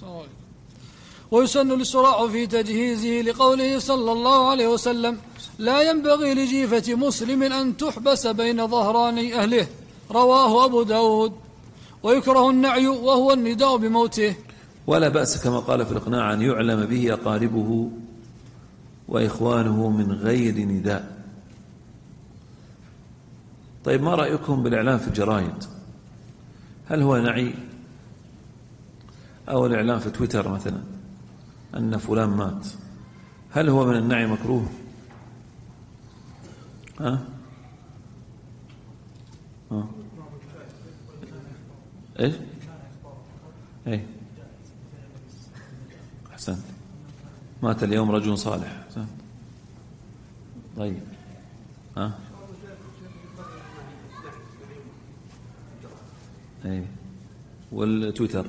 ويسن الإسراع في تجهيزه، لقوله صلى الله عليه وسلم لا ينبغي لجيفة مسلم أن تحبس بين ظهراني أهله، رواه أبو داود. ويكره النعي وهو النداء بموته، ولا بأس كما قال في الإقناع أن يعلم به أقاربه وإخوانه من غير نداء. طيب، ما رأيكم بالإعلام في الجرائد؟ هل هو نعي؟ أو الإعلام في تويتر مثلا أن فلان مات، هل هو من النعي مكروه؟ ها؟ ها؟ إيش؟ إيه؟ أحسنت. مات اليوم رجل صالح. أحسنت. طيب. ها؟ إيه؟ والتويتر.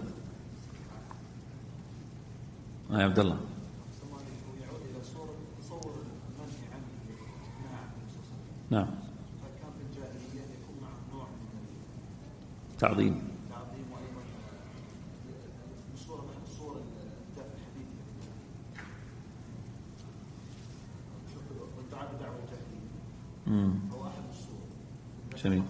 آه يا عبد الله. نعم. تعظيم. جميل.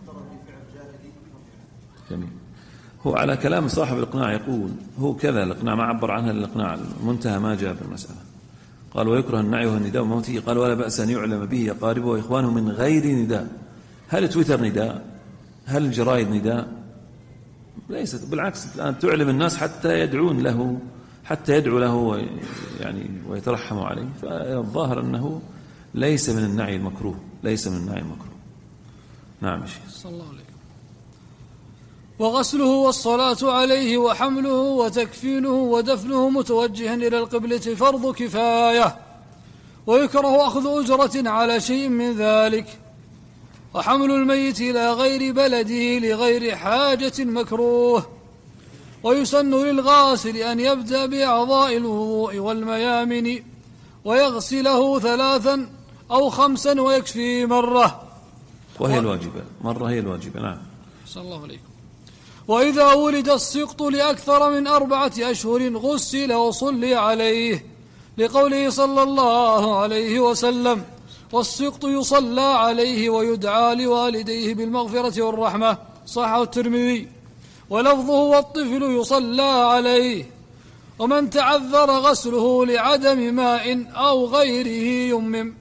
جميل. هو على كلام صاحب الإقناع يقول هو كذا، الإقناع ما عبر عنها الإقناع، المنتهى ما جاء بالمسألة. قال ويكره النعي والنداء وموته، قال ولا بأس أن يعلم به أقاربه وإخوانه من غير نداء. هل تويتر نداء؟ هل الجرائد نداء؟ ليست، بالعكس الآن تعلم الناس حتى يدعون له، حتى يدعو له يعني ويترحموا عليه. فالظاهر أنه ليس من النعي المكروه، ليس من النعي المكروه. نعم يا شيخ. صلى الله عليه. وغسله والصلاة عليه وحمله وتكفينه ودفنه متوجها إلى القبلة فرض كفاية، ويكره أخذ أجرة على شيء من ذلك. وحمل الميت إلى غير بلده لغير حاجة مكروه. ويسن للغاسل أن يبدأ بأعضاء الوضوء والميامن ويغسله ثلاثا أو خمسا ويكفي مرة، وهي الواجبة، مرة هي الواجبة. نعم. صلى الله عليكم. وإذا ولد السقط لأكثر من أربعة أشهر غسل وصلي عليه، لقوله صلى الله عليه وسلم: والسقط يصلى عليه ويدعى لوالديه بالمغفرة والرحمة، صححه الترمذي. ولفظه: والطفل يصلى عليه. ومن تعذر غسله لعدم ماء أو غيره يمم.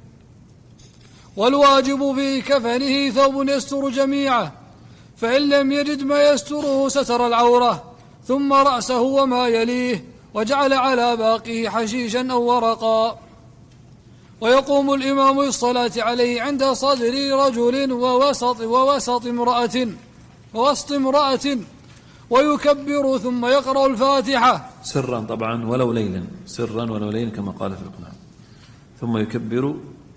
والواجب في كفنه ثوب يستر جميعه، فإن لم يجد ما يستره ستر العورة، ثم رأسه وما يليه، وجعل على باقيه حشيشا أو ورقا. ويقوم الإمام للصلاة عليه عند صدر رجل ووسط ووسط امرأة ووسط امرأة ويكبر ثم يقرأ الفاتحة سرا طبعا ولو ليلا، سرا ولو ليلا كما قال في القرآن. ثم يكبر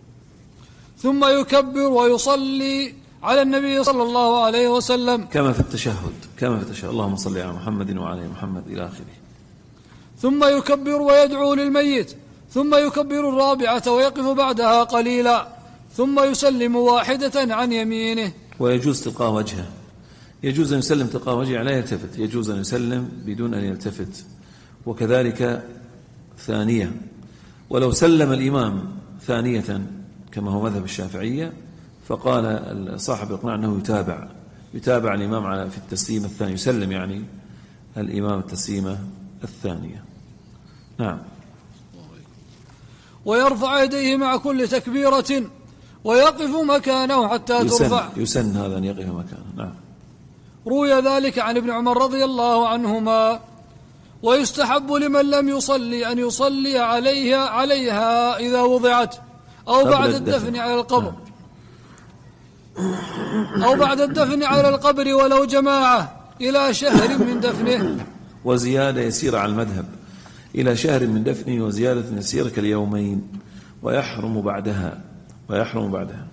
ثم يكبر ويصلي على النبي صلى الله عليه وسلم كما في التشهد، كما في التشهد: اللهم صل على محمد وعلى محمد إلى آخره. ثم يكبر ويدعو للميت، ثم يكبر الرابعة ويقف بعدها قليلا، ثم يسلم واحدة عن يمينه. ويجوز تلقاء وجهه، يجوز أن يسلم تلقاء وجهه لا يلتفت، يجوز أن يسلم بدون أن يلتفت. وكذلك ثانية، ولو سلم الإمام ثانية كما هو مذهب الشافعية فقال صاحب الإقناع أنه يتابع يتابع الإمام على في التسليم الثاني، يسلم يعني الإمام التسليمة الثانية. نعم. ويرفع يديه مع كل تكبيرة ويقف مكانه حتى يسن ترفع. يسن هذا أن يقف مكانه. نعم. روي ذلك عن ابن عمر رضي الله عنهما. ويستحب لمن لم يصلي أن يصلي عليها عليها إذا وضعت أو بعد الدفن على القبر أو بعد الدفن على القبر ولو جماعة إلى شهر من دفنه. وزيادة يسير على المذهب إلى شهر من دفنه، وزيادة يسير كاليومين، ويحرم بعدها ويحرم بعدها.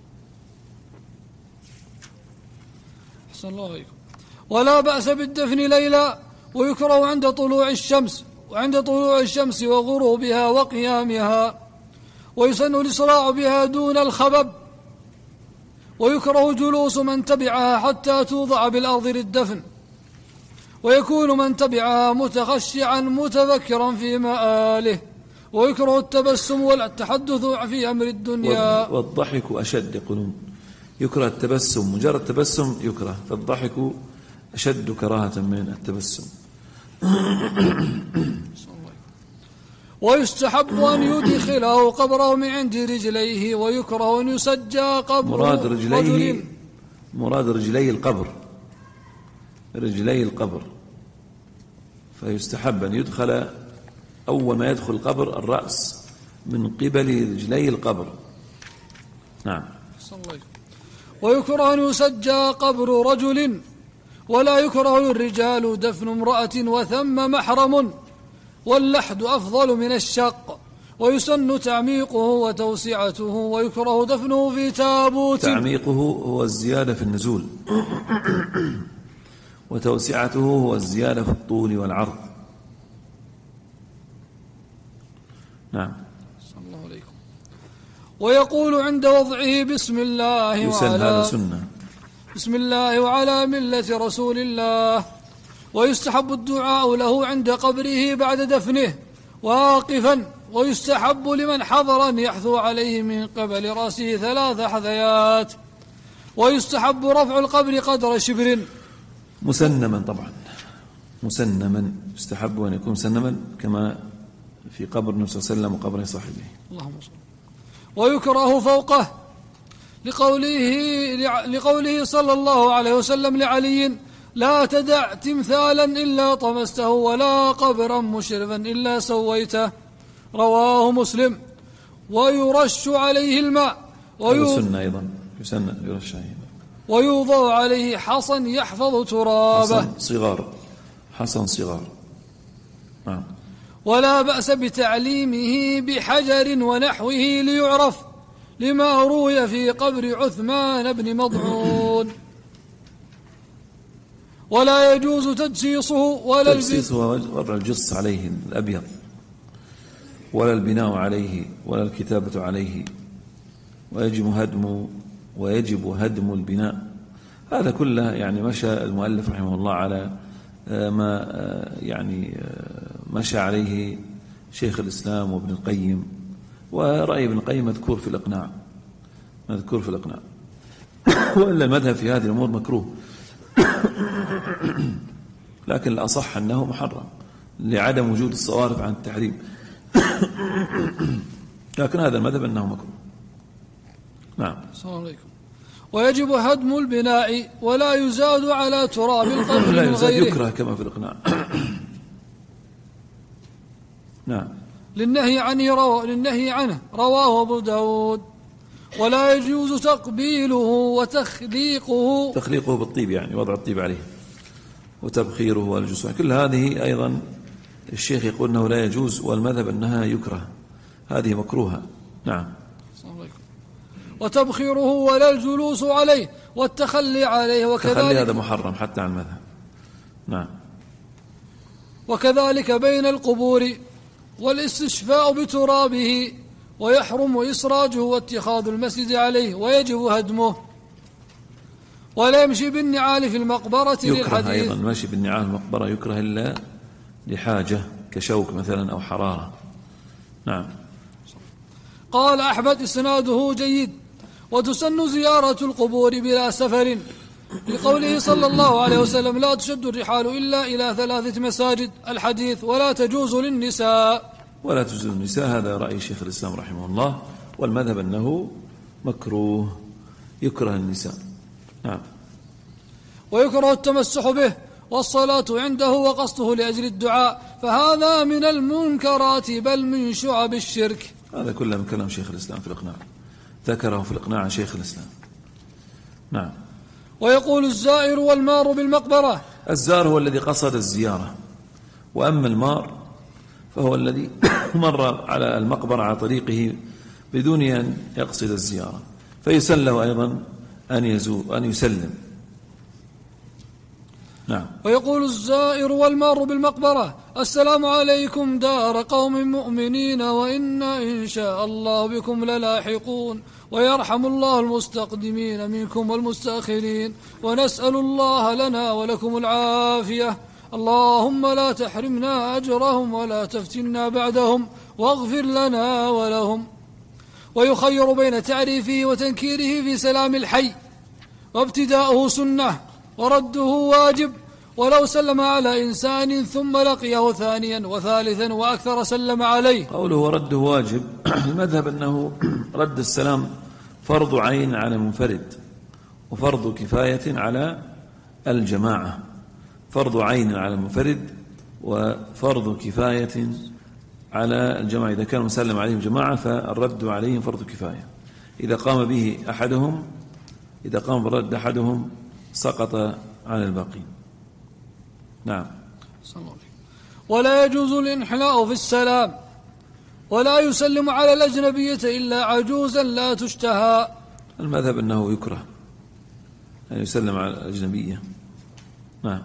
أحسن الله عليكم. ولا بأس بالدفن ليلا، ويكره عند طلوع الشمس وعند طلوع الشمس وغروبها وقيامها، ويسن الإسراع بها دون الخبب. ويكره جلوس من تبعها حتى توضع بالأرض للدفن، ويكون من تبعها متخشعا متذكرا في مآله. ويكره التبسم والتحدث في أمر الدنيا. والضحك أشد يقولون، يكره التبسم، مجرد تبسم يكره، فالضحك أشد كراهة من التبسم. ويستحب أن يدخله قبره من عند رجليه، ويكره أن يسجى قبره. مراد رجليه مراد رجلي القبر رجلي القبر فيستحب أن يدخل أول ما يدخل القبر الرأس من قبل رجلي القبر. نعم. ويكره أن يسجى قبر رجل، ولا يكره للرجال دفن امرأة وثم محرم، واللحد أفضل من الشق. ويسن تعميقه وتوسعته، ويكره دفنه في تابوت. تعميقه هو الزيادة في النزول وتوسعته هو الزيادة في الطول والعرض. نعم. صلى الله عليكم. ويقول عند وضعه بسم الله يسن وعلى هذا سنة بسم الله وعلى ملة رسول الله. ويستحب الدعاء له عند قبره بعد دفنه واقفا. ويستحب لمن حضر أن يحثو عليه من قبل رأسه ثلاث حثيات. ويستحب رفع القبر قدر شبر مسنما، طبعا مسنما، يستحب أن يكون مسنما كما في قبر النبي صلى الله عليه وسلم وقبر صاحبه. اللهم صل. ويكره فوقه لقوله لقوله صلى الله عليه وسلم لعلي: لا تدع تمثالا إلا طمسته، ولا قبرا مشرفا إلا سويته. رواه مسلم. ويرش عليه الماء. هذا سنة أيضا، يسن يرش عليه الماء. ويوضع عليه حصن يحفظ ترابه. حصن صغار، حصن صغار. نعم. ولا بأس بتعليمه بحجر ونحوه ليعرف، لما روي في قبر عثمان بن مضعون. ولا يجوز تجسيسه ولا تجسيسه وضع الجص عليه الأبيض، ولا البناء عليه، ولا الكتابة عليه، ويجب هدم ويجب هدم البناء. هذا كله يعني مشى المؤلف رحمه الله على ما يعني مشى عليه شيخ الإسلام وابن القيم، ورأي ابن القيم مذكور في الإقناع، مذكور في الإقناع. وإلا المذهب في هذه الأمور مكروه، لكن الأصح أنه محرم لعدم وجود الصوارف عن التحريم. لكن هذا المذهب أنه مكروه. نعم. السلام عليكم. ويجب هدم البناء ولا يزاد على تراب القبر لا من يزاد، غيره. يكره كما في الإقناع. نعم. للنهي عنه رو... للنهي عنه رواه أبو داود. ولا يجوز تقبيله وتخليقه، تخليقه بالطيب يعني وضع الطيب عليه، وتبخيره والجسوع، كل هذه أيضا الشيخ يقول أنه لا يجوز، والمذهب أنها يكره، هذه مكروهة. نعم. وتبخيره ولا الجلوس عليه والتخلي عليه، وكذلك تخلي هذا محرم حتى عن المذهب. نعم. وكذلك بين القبور والاستشفاء بترابه، ويحرم إسراجه واتخاذ المسجد عليه، ويجب هدمه. ولا يمشي بالنعال في المقبرة يكره للحديث. أيضا ماشي بالنعال في المقبرة يكره إلا لحاجة كشوك مثلا أو حرارة. نعم. قال أحمد إسناده جيد. وتسن زيارة القبور بلا سفر، لقوله صلى الله عليه وسلم: لا تشد الرحال إلا إلى ثلاثة مساجد، الحديث. ولا تجوز للنساء، ولا تجوز للنساء، هذا رأي شيخ الإسلام رحمه الله، والمذهب أنه مكروه، يكره النساء. نعم. ويكره التمسح به والصلاة عنده وقصده لأجل الدعاء، فهذا من المنكرات بل من شعب الشرك. هذا كله من كلام شيخ الإسلام في الإقناع، ذكره في الإقناع عن شيخ الإسلام. نعم. ويقول الزائر والمار بالمقبرة. الزائر هو الذي قصد الزيارة، وأما المار فهو الذي مر على المقبرة على طريقه بدون أن يقصد الزيارة، فيسن له أيضا أن يزور أن يسلم. نعم. ويقول الزائر والمار بالمقبرة: السلام عليكم دار قوم مؤمنين وإنا إن شاء الله بكم للاحقون، ويرحم الله المستقدمين منكم والمستأخرين، ونسأل الله لنا ولكم العافية، اللهم لا تحرمنا أجرهم ولا تفتنا بعدهم، واغفر لنا ولهم. ويخير بين تعريفه وتنكيره في سلام الحي، وابتداؤه سنة ورده واجب، ولو سلم على إنسان ثم لقيه ثانيا وثالثا وأكثر سلم عليه. قوله ورده واجب، المذهب أنه رد السلام فرض عين على منفرد، وفرض كفاية على الجماعة. فرض عين على المنفرد وفرض كفاية على الجماعة. إذا كان مسلم عليهم جماعة فالرد عليهم فرض كفاية، إذا قام به أحدهم إذا قام بالرد أحدهم سقط عن الباقين. نعم. ولا يجوز الانحناء في السلام، ولا يسلم على الأجنبية إلا عجوزا لا تشتهى. المذهب أنه يكره أن يسلم على الأجنبية. نعم.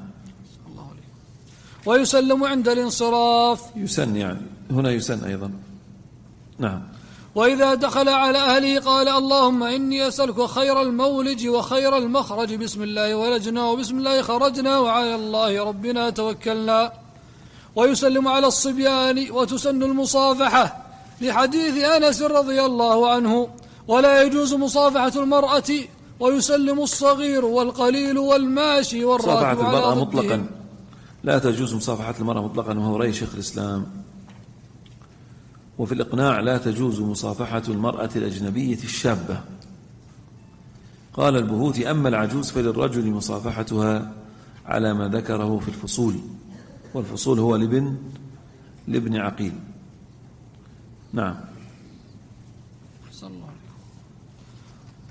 ويسلم عند الانصراف، يسن يعني هنا يسن أيضا. نعم. وإذا دخل على أهله قال: اللهم إني أسألك خير المولج وخير المخرج، بسم الله ولجنا وبسم الله خرجنا وعلى الله ربنا توكلنا. ويسلم على الصبيان، وتسن المصافحة لحديث أنس رضي الله عنه. ولا يجوز مصافحة المرأة، ويسلم الصغير والقليل والماشي والراكب على المرأة ضده. مطلقا لا تجوز مصافحة المرأة مطلقا، وهو رأي شيخ الإسلام. وفي الإقناع لا تجوز مصافحة المرأة الأجنبية الشابة. قال البهوتي: أما العجوز فللرجل مصافحتها على ما ذكره في الفصول، والفصول هو لابن لابن عقيل. نعم.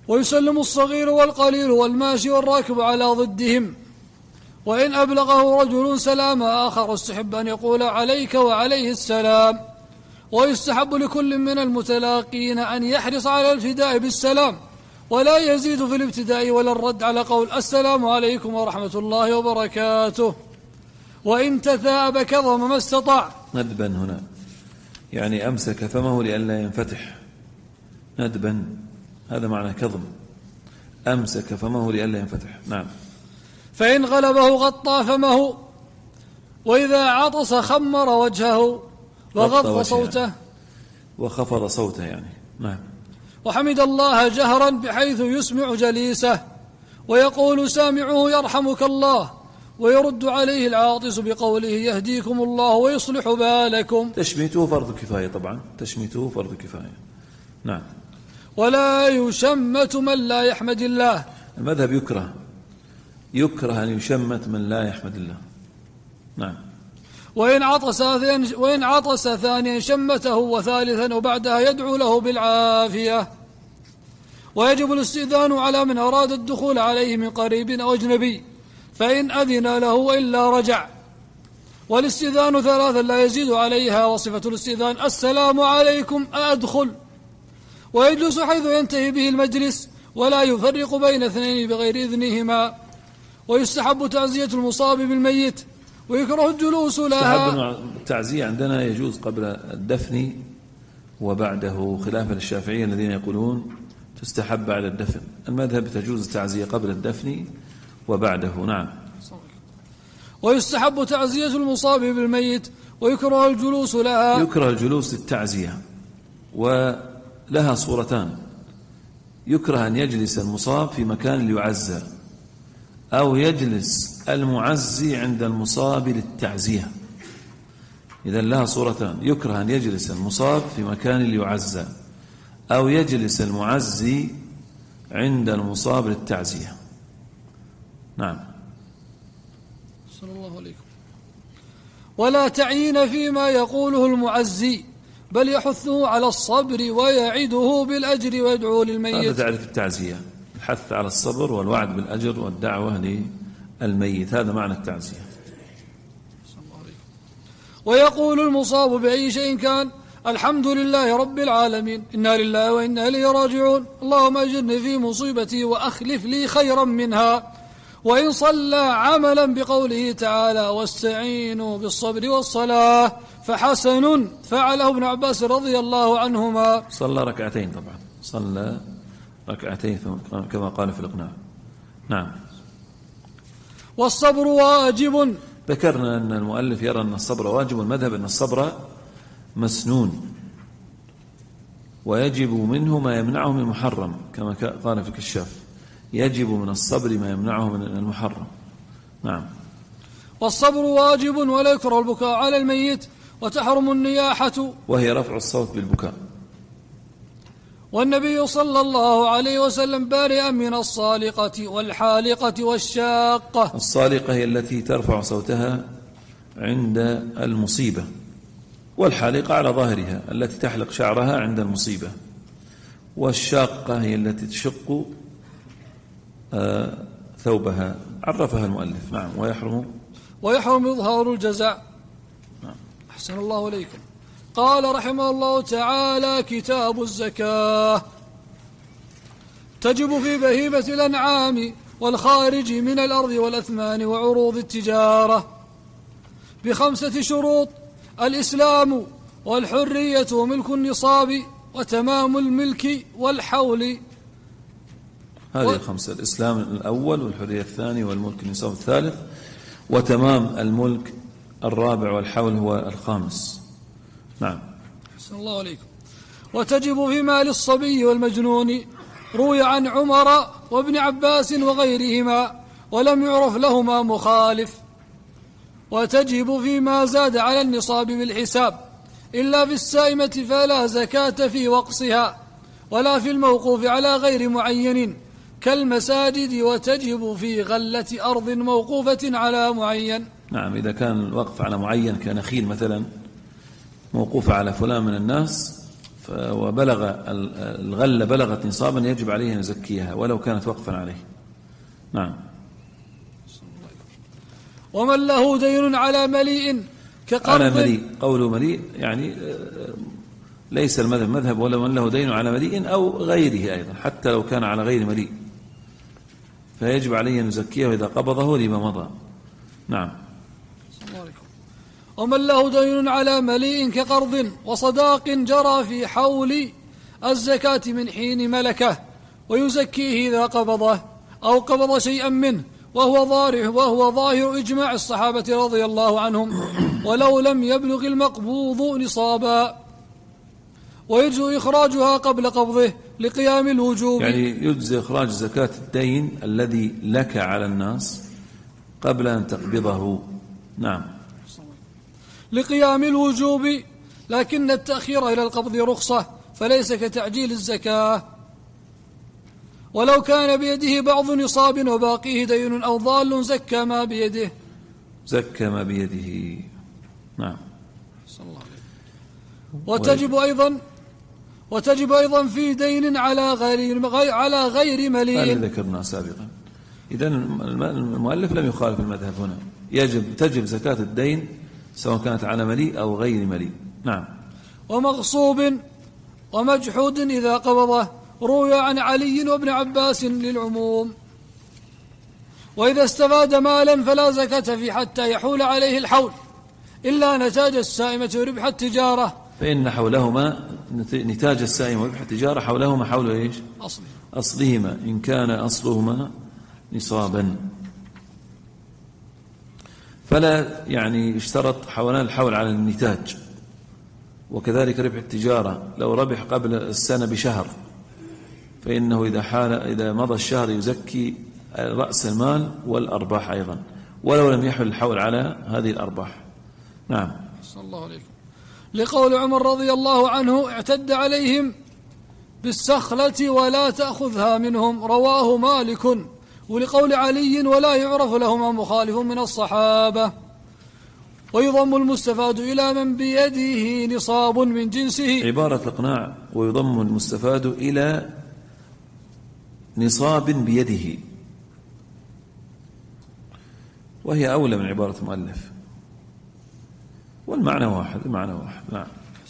ويسلم الصغير والقليل والماشي والراكب على ضدهم. وإن أبلغه رجل سلام آخر استحب أن يقول عليك وعليه السلام. ويستحب لكل من المتلاقين أن يحرص على الابتداء بالسلام ولا يزيد في الابتداء ولا الرد على قول السلام عليكم ورحمة الله وبركاته. وإن تثاب كظم ما استطاع. ندبا هنا يعني أمسك فمه لئلا ينفتح. ندبا هذا معنى كظم، أمسك فمه لئلا ينفتح. نعم. فإن غلبه غطى فمه. وإذا عطس خمر وجهه وغض صوته وخفض صوته يعني. نعم. وحمد الله جهرا بحيث يسمع جليسه ويقول سامعه يرحمك الله، ويرد عليه العاطس بقوله يهديكم الله ويصلح بالكم. تشميته فرض كفاية طبعا، تشميته فرض كفاية. نعم. ولا يشمت من لا يحمد الله. المذهب يكره يكره أن يشمت من لا يحمد الله. نعم. وإن عطس وإن عطس ثانيا شمته وثالثا وبعدها يدعو له بالعافية. ويجب الاستئذان على من أراد الدخول عليه من قريب أو أجنبي، فإن أذن له وإلا رجع. والاستئذان ثلاثا لا يزيد عليها، وصفة الاستئذان السلام عليكم أدخل. ويجلس حيث ينتهي به المجلس ولا يفرق بين اثنين بغير إذنهما. ويستحب تعزية المصاب بالميت ويكره الجلوس لها. التعزية عندنا يجوز قبل الدفن وبعده، خلافا للشافعية الذين يقولون تستحب بعد الدفن. المذهب تجوز التعزية قبل الدفن وبعده. نعم. ويستحب تعزية المصاب بالميت ويكره الجلوس لها. يكره الجلوس للتعزية ولها صورتان: يكره أن يجلس المصاب في مكان ليعزى، أو يجلس المعزي عند المصاب للتعزية. إذن لها صورتان: يكره أن يجلس المصاب في مكان ليعزى، أو يجلس المعزي عند المصاب للتعزية. نعم. صلى الله عليكم. ولا تعيين فيما يقوله المعزي، بل يحثه على الصبر ويعده بالأجر ويدعو للميت. هذا تعرف التعزية، الحث على الصبر والوعد بالأجر والدعوة للميت، هذا معنى التعزية. ويقول المصاب بأي شيء كان: الحمد لله رب العالمين، إنا لله وإنا إليه راجعون، اللهم أجرني في مصيبتي وأخلف لي خيرا منها. وإن صلى عملا بقوله تعالى: واستعينوا بالصبر والصلاة، فحسن، فعله ابن عباس رضي الله عنهما. صلى ركعتين طبعا، صلى ركعتين كما قال في الإقناع. نعم. والصبر واجب. ذكرنا أن المؤلف يرى أن الصبر واجب، والمذهب أن الصبر مسنون ويجب منه ما يمنعه من المحرم، كما قال في الكشاف: يجب من الصبر ما يمنعه من المحرم. نعم. والصبر واجب ولا يكره البكاء على الميت، وتحرم النياحة وهي رفع الصوت بالبكاء. والنبي صلى الله عليه وسلم بارئا من الصالقة والحالقة والشاقة. الصالقة هي التي ترفع صوتها عند المصيبة، والحالقة على ظاهرها التي تحلق شعرها عند المصيبة، والشاقة هي التي تشق آه ثوبها، عرفها المؤلف. نعم. ويحرم ويحرم إظهار الجزع. نعم. أحسن الله إليكم. قال رحمه الله تعالى: كتاب الزكاة. تجب في بهيمة الأنعام والخارج من الأرض والأثمان وعروض التجارة بخمسة شروط: الإسلام والحرية وملك النصاب وتمام الملك والحول. هذه و... الخمسة: الإسلام الأول، والحرية الثاني، والملك النصاب الثالث، وتمام الملك الرابع، والحول هو الخامس. نعم. أحسن الله عليكم. وتجب في مال الصبي والمجنون، روي عن عمر وابن عباس وغيرهما ولم يعرف لهما مخالف. وتجب فيما زاد على النصاب بالحساب، إلا في السائمة فلا زكاة في وقصها، ولا في الموقوف على غير معين كالمساجد. وتجب في غلة أرض موقوفة على معين. نعم. إذا كان الوقف على معين كنخيل مثلا موقوفة على فلان من الناس، وبلغ الغلة بلغت نصابا يجب عليه أن يزكيها ولو كانت وقفا عليه. نعم. ومن له دين على مليء كقرض. على مليء، قوله مليء يعني ليس المذهب مذهب، ولا من له دين على مليء أو غيره أيضا، حتى لو كان على غير مليء فيجب عليه أن يزكيه إذا قبضه لما مضى. نعم. ومن له دين على مليء كقرض وصداق جرى في حول الزكاة من حين ملكه ويزكيه إذا قبضه أو قبض شيئا منه وهو ظاهر وهو ظاهر إجماع الصحابة رضي الله عنهم، ولو لم يبلغ المقبوض نصابا، ويجزئ إخراجها قبل قبضه لقيام الوجوب. يعني يجزئ إخراج زكاة الدين الذي لك على الناس قبل أن تقبضه. نعم. لقيام الوجوب، لكن التأخير إلى القبض رخصة فليس كتعجيل الزكاة. ولو كان بيده بعض نصاب وباقيه دين أو ضال زكى ما بيده. زكى ما بيده. نعم. صلى الله عليه. وتجب أيضا وتجب أيضا في دين على غير على غير مليء. هذا ذكرنا سابقا. إذن المؤلف لم يخالف المذهب هنا، يجب تجب زكاة الدين سواء كانت على مليء أو غير مليء. نعم. ومغصوب ومجحود إذا قبضه روي عن علي وابن عباس للعموم. وإذا استفاد مالا فلا زكاة فيه حتى يحول عليه الحول إلا نتاج السائمة وربح التجارة، فإن حولهما نتاج السائمة وربح التجارة حولهما حول إيش؟ أصلهما. أصلهما إن كان أصلهما نصابا، فلا يعني يشترط حولان الحول على النتاج. وكذلك ربح التجارة لو ربح قبل السنة بشهر فإنه إذا حال إذا مضى الشهر يزكي رأس المال والأرباح أيضا ولو لم يحل الحول على هذه الأرباح. نعم. صلى الله عليكم. لقول عمر رضي الله عنه اعتد عليهم بالسخلة ولا تأخذها منهم، رواه مالك. ولقول علي ولا يعرف لهما مخالف من الصحابة. ويضم المستفاد إلى من بيده نصاب من جنسه. عبارة الإقناع ويضم المستفاد إلى نصاب بيده، وهي أولى من عبارة المؤلف، والمعنى واحد المعنى واحد. نعم.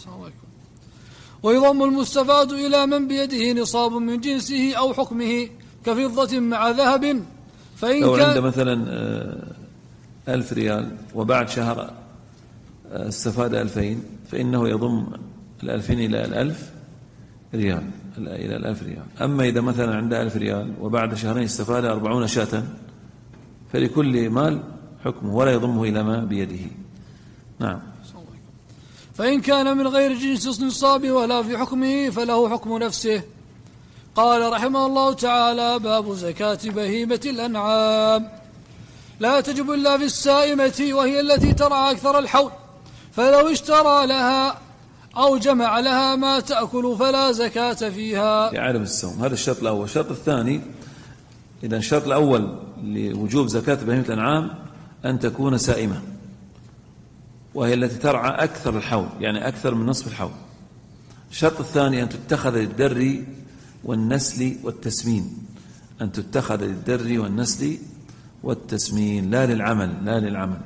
ويضم المستفاد إلى من بيده نصاب من جنسه أو حكمه كفضة مع ذهب، فإن لو كان عنده مثلا ألف ريال وبعد شهر استفاد ألفين فإنه يضم الألفين إلى الألف ريال إلى الألف ريال. أما إذا مثلا عنده ألف ريال وبعد شهرين استفاد أربعون شاة فلكل مال حكمه ولا يضمه إلى ما بيده. نعم. فإن كان من غير جنس نصاب ولا في حكمه فله حكم نفسه. قال رحمه الله تعالى: باب زكاة بهيمة الأنعام. لا تجب إلا في السائمة وهي التي ترعى أكثر الحول، فلو اشترى لها أو جمع لها ما تأكل فلا زكاة فيها. يعلم السوم. هذا الشرط الأول. الشرط الثاني، إذا الشرط الأول لوجوب زكاة بهيمة الأنعام أن تكون سائمة وهي التي ترعى أكثر الحول، يعني أكثر من نصف الحول. الشرط الثاني أن تتخذ للدر والنسل والتسمين، أن تتخذ للدر والنسل والتسمين لا للعمل لا للعمل.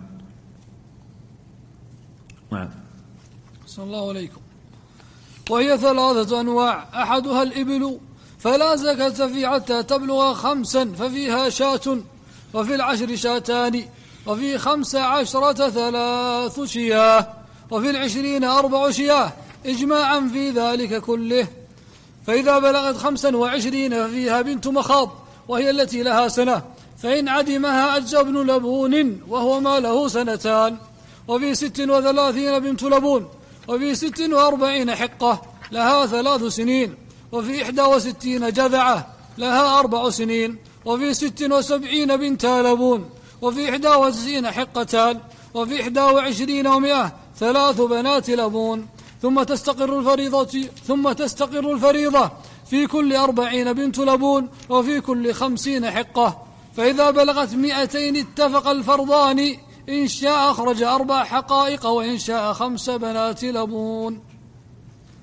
نعم. صلى الله عليكم. وهي ثلاثة أنواع: أحدها الإبل فلا زكاة في حتى تبلغ خمسا ففيها شاة، وفي العشر شاتان، وفي خمس عشرة ثلاث شياه، وفي العشرين أربع شياه، إجماعا في ذلك كله. فإذا بلغت خمسا وعشرين ففيها بنت مخاض وهي التي لها سنة، فإن عدمها أجزى ابن لبون وهو ما له سنتان. وفي ست وثلاثين بنت لبون، وفي ست وأربعين حقة لها ثلاث سنين، وفي إحدى وستين جذعة لها أربع سنين، وفي ست وسبعين بنت لبون، وفي إحدى وتسعين حقتان، وفي إحدى وعشرين ومئة ثلاث بنات لبون. ثم تستقر الفريضة ثم تستقر الفريضة في كل أربعين بنت لبون، وفي كل خمسين حقة. فإذا بلغت مئتين اتفق الفرضان، إن شاء أخرج أربع حقائق وإن شاء خمس بنات لبون.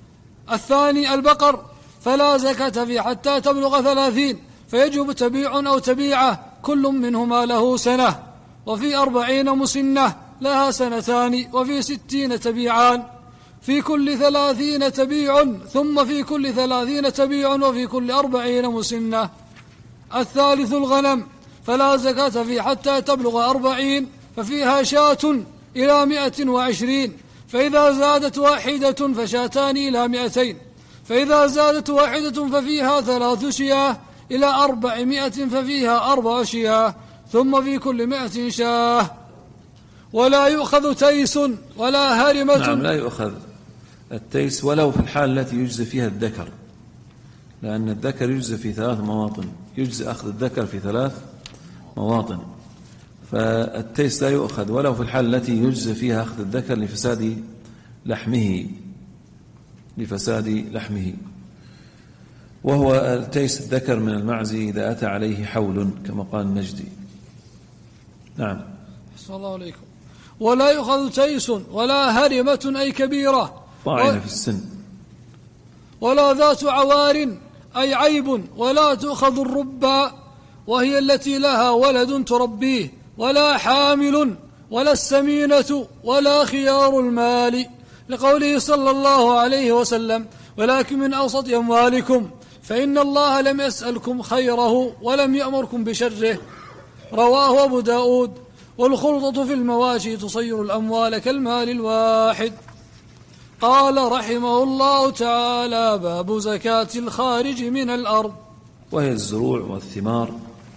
الثاني البقر فلا زكاة فيه حتى تبلغ ثلاثين، فيجب تبيع أو تبيعة كل منهما له سنة، وفي أربعين مسنة لها سنتان، وفي ستين تبيعان، في كل ثلاثين تبيع، ثم في كل ثلاثين تبيع، وفي كل أربعين مسنة. الثالث الغنم فلا زكاة فيه حتى تبلغ أربعين، ففيها شاة إلى مائة وعشرين، فإذا زادت واحدة فشاتان إلى مائتين، فإذا زادت واحدة ففيها ثلاث شياه، إلى أربعمائة ففيها أربع شياه، ثم في كل مائة شاه. ولا يؤخذ تيس ولا هرمة. نعم، لا يؤخذ التيس ولو في الحال التي يجزي فيها الذكر، لأن الذكر يجزي في ثلاث مواطن، يجزي أخذ الذكر في ثلاث مواطن، فالتيس لا يؤخذ ولو في الحال التي يجزي فيها أخذ الذكر لفساد لحمه لفساد لحمه وهو التيس الذكر من المعز إذا أتى عليه حول كما قال النجدي. نعم. أحسن الله عليكم. ولا يؤخذ تيس ولا هرمة أي كبيرة طاعنة في السن، ولا ذات عوار أي عيب، ولا تؤخذ الربا وهي التي لها ولد تربيه، ولا حامل، ولا السمينة، ولا خيار المال، لقوله صلى الله عليه وسلم: ولكن من أوسط أموالكم، فإن الله لم يسألكم خيره ولم يأمركم بشره. رواه أبو داود. والخلطة في المواشي تصير الأموال كالمال الواحد. قال رحمه الله تعالى: باب زكاة الخارج من الأرض. وهي الزروع والثمار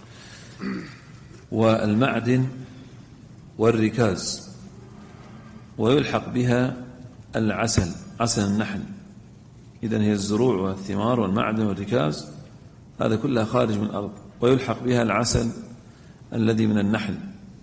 والمعدن والركاز، ويلحق بها العسل، عسل النحل. إذن هي الزروع والثمار والمعدن والركاز، هذا كلها خارج من الأرض، ويلحق بها العسل الذي من النحل.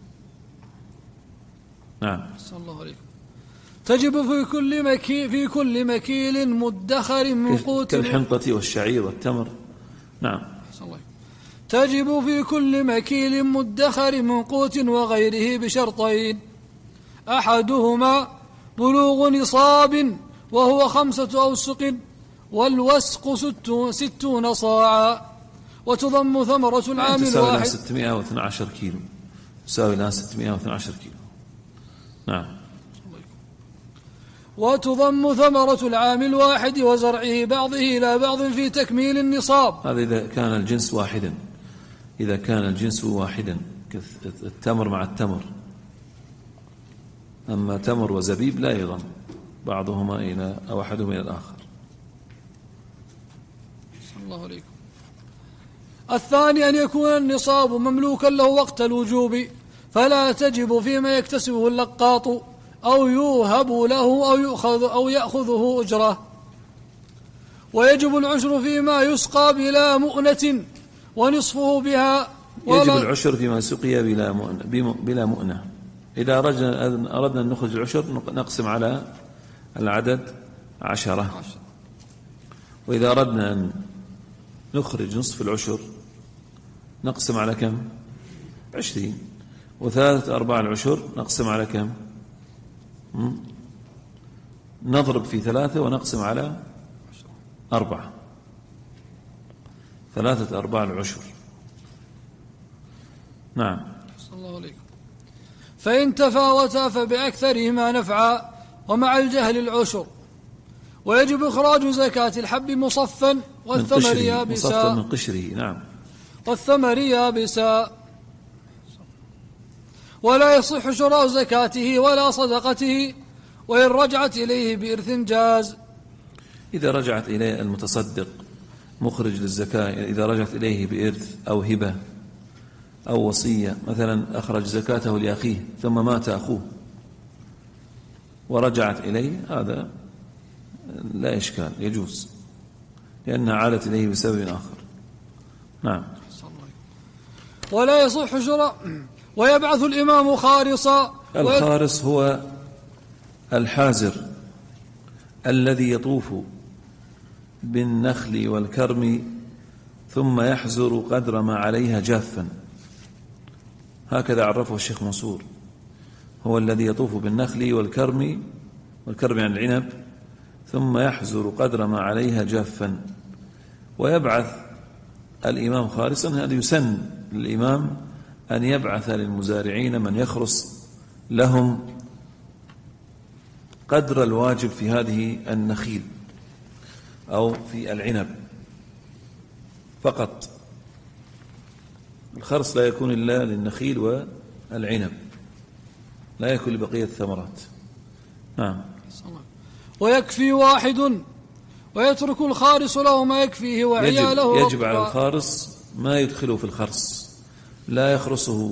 نعم. صلى الله عليكم. تجب في كل مكي في كل مكيل مدخر من قوت كالحنطة والشعير والتمر. نعم. صلى الله عليكم. تجب في كل مكيل مدخر من قوت وغيره بشرطين: أحدهما بلوغ نصاب وهو خمسة أوسق، والوسق ستون صاعا، وتضم ثمرة العام الواحد. تساوي ستمائة واثني عشر كيلو، تساوي الآن ستمائة واثني عشر كيلو. نعم. وتضم ثمرة العام الواحد وزرعه بعضه إلى بعض في تكميل النصاب. هذا إذا كان الجنس واحدا، إذا كان الجنس واحدا التمر مع التمر. أما تمر وزبيب لا يضم بعضهما إلى أو أحدهما إلى الآخر. صلى الله عليكم. الثاني أن يكون النصاب مملوكا له وقت الوجوب، فلا تجب فيما يكتسبه اللقاط، أو يوهب له أو يأخذ أو يأخذه أجرة. ويجب العشر فيما يسقى بلا مؤنة ونصفه بها. يجب العشر فيما سقي بلا مؤنة, بلا مؤنة. إذا أردنا أن نخرج العشر نقسم على العدد عشرة، وإذا أردنا أن نخرج نصف العشر نقسم على كم؟ عشرين. وثلاثة أرباع العشر نقسم على كم؟ نضرب في ثلاثة ونقسم على أربعة. ثلاثة أرباع العشر. نعم. صلى الله عليكم. فإن تفاوتا فبأكثرهما نفعا، ومع الجهل العشر. ويجب إخراج زكاة الحب مصفا والثمر يابسا. مصفا من قشره. نعم. والثمر يابسا. ولا يصح شراء زكاته ولا صدقته، وإن رجعت إليه بإرث جاز. إذا رجعت إليه المتصدق مخرج للزكاة، إذا رجعت إليه بإرث أو هبة أو وصية، مثلا أخرج زكاته لأخيه ثم مات أخوه ورجعت إليه، هذا لا إشكال، يجوز، لأنها عادت إليه بسبب آخر. نعم. ولا يصح شراء. ويبعث الإمام خارصا. الخارص هو الحازر الذي يطوف بالنخل والكرم ثم يحزر قدر ما عليها جافا، هكذا عرفه الشيخ منصور. هو الذي يطوف بالنخل والكرم، والكرم عن العنب، ثم يحزر قدر ما عليها جافا ويبعث الإمام خارصا. هذا يسن للإمام أن يبعث للمزارعين من يخرص لهم قدر الواجب في هذه النخيل أو في العنب فقط. الخرص لا يكون إلا للنخيل والعنب، لا يكون لبقية الثمرات. نعم. ويكفي واحد ويترك الخارص له ما يكفيه وعياله. يجب, يجب على الخارص ما يدخله في الخرص، لا يخرصه.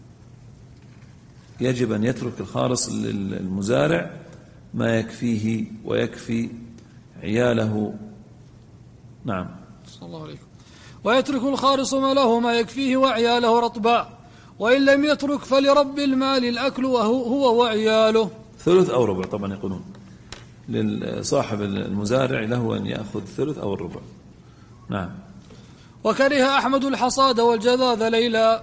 يجب أن يترك الخارص للمزارع ما يكفيه ويكفي عياله. نعم. صلى الله عليكم. ويترك الخارص ما له ما يكفيه وعياله رطبا، وإن لم يترك فلرب المال الأكل وهو هو وعياله. ثلث أو ربع طبعا يقولون لصاحب المزارع له أن يأخذ ثلث أو الربع. نعم. وكره أحمد الحصاد والجذاذ ليلا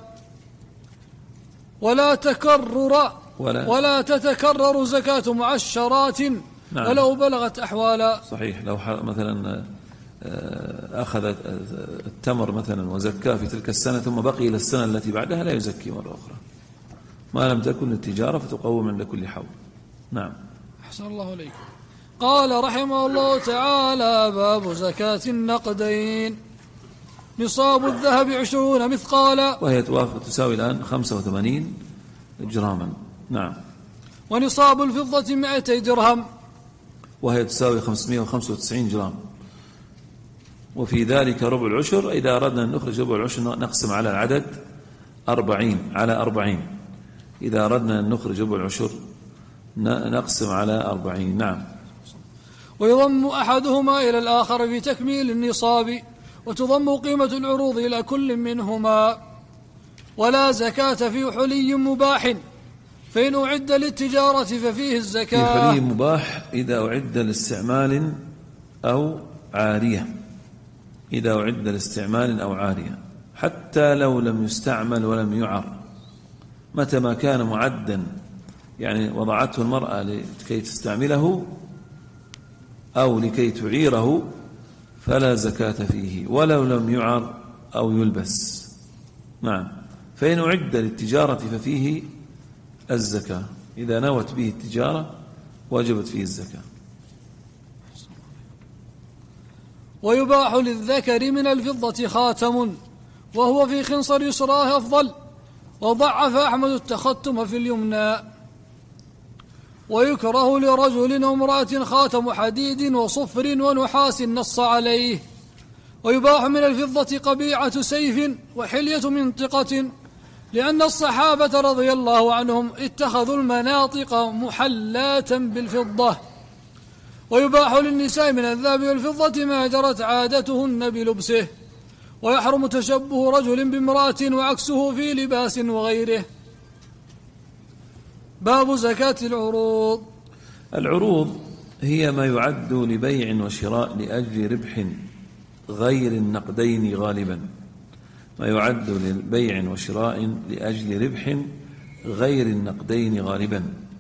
ولا تكرر ولا, ولا تتكرر زكاة معشرات. نعم. ولو بلغت أحوالا. صحيح. لو مثلا أخذ التمر مثلا وزكاه في تلك السنة ثم بقي إلى السنة التي بعدها لا يزكي مرة أخرى ما لم تكن التجارة فتقوم عند كل حول. نعم. أحسن الله عليكم. قال رحمه الله تعالى: باب زكاة النقدين. نصاب الذهب عشرون مثقالا، وهي توافق تساوي الآن خمسة وثمانين جراما. نعم. ونصاب الفضة مائتي درهم، وهي تساوي خمسمائة وخمسة وتسعين جرام. وفي ذلك ربع العشر. إذا أردنا أن نخرج ربع العشر نقسم على العدد أربعين على أربعين. إذا أردنا أن نخرج ربع العشر نقسم على أربعين. نعم. ويضم أحدهما إلى الآخر في تكميل النصاب، وتضم قيمة العروض إلى كل منهما. ولا زكاة في حلي مباح، فإن أعد للتجارة ففيه الزكاة. في حلي مباح إذا أعد لاستعمال أو عارية. إذا أعد لاستعمال أو عارية، حتى لو لم يستعمل ولم يعر، متى ما كان معدا، يعني وضعته المرأة لكي تستعمله أو لكي تعيره فلا زكاة فيه، ولو لم يعر أو يلبس. نعم. فإن أعد للتجارة ففيه الزكاة. إذا نوت به التجارة وجبت فيه الزكاة. ويباح للذكر من الفضة خاتم، وهو في خنصر يسراه أفضل، وضعف أحمد التختم في اليمنى. ويكره لرجل وامرأة خاتم حديد وصفر ونحاس نص عليه. ويباح من الفضة قبيعة سيف وحلية منطقة، لأن الصحابة رضي الله عنهم اتخذوا المناطق محلاة بالفضة. ويباح للنساء من الذهب والفضة ما جرت عادتهن بلبسه، ويحرم تشبه رجل بامرأة وعكسه في لباس وغيره. باب زكاة العروض. العروض هي ما يعد لبيع وشراء لأجل ربح غير النقدين غالبا. ما يعد لبيع وشراء لأجل ربح غير النقدين غالبا.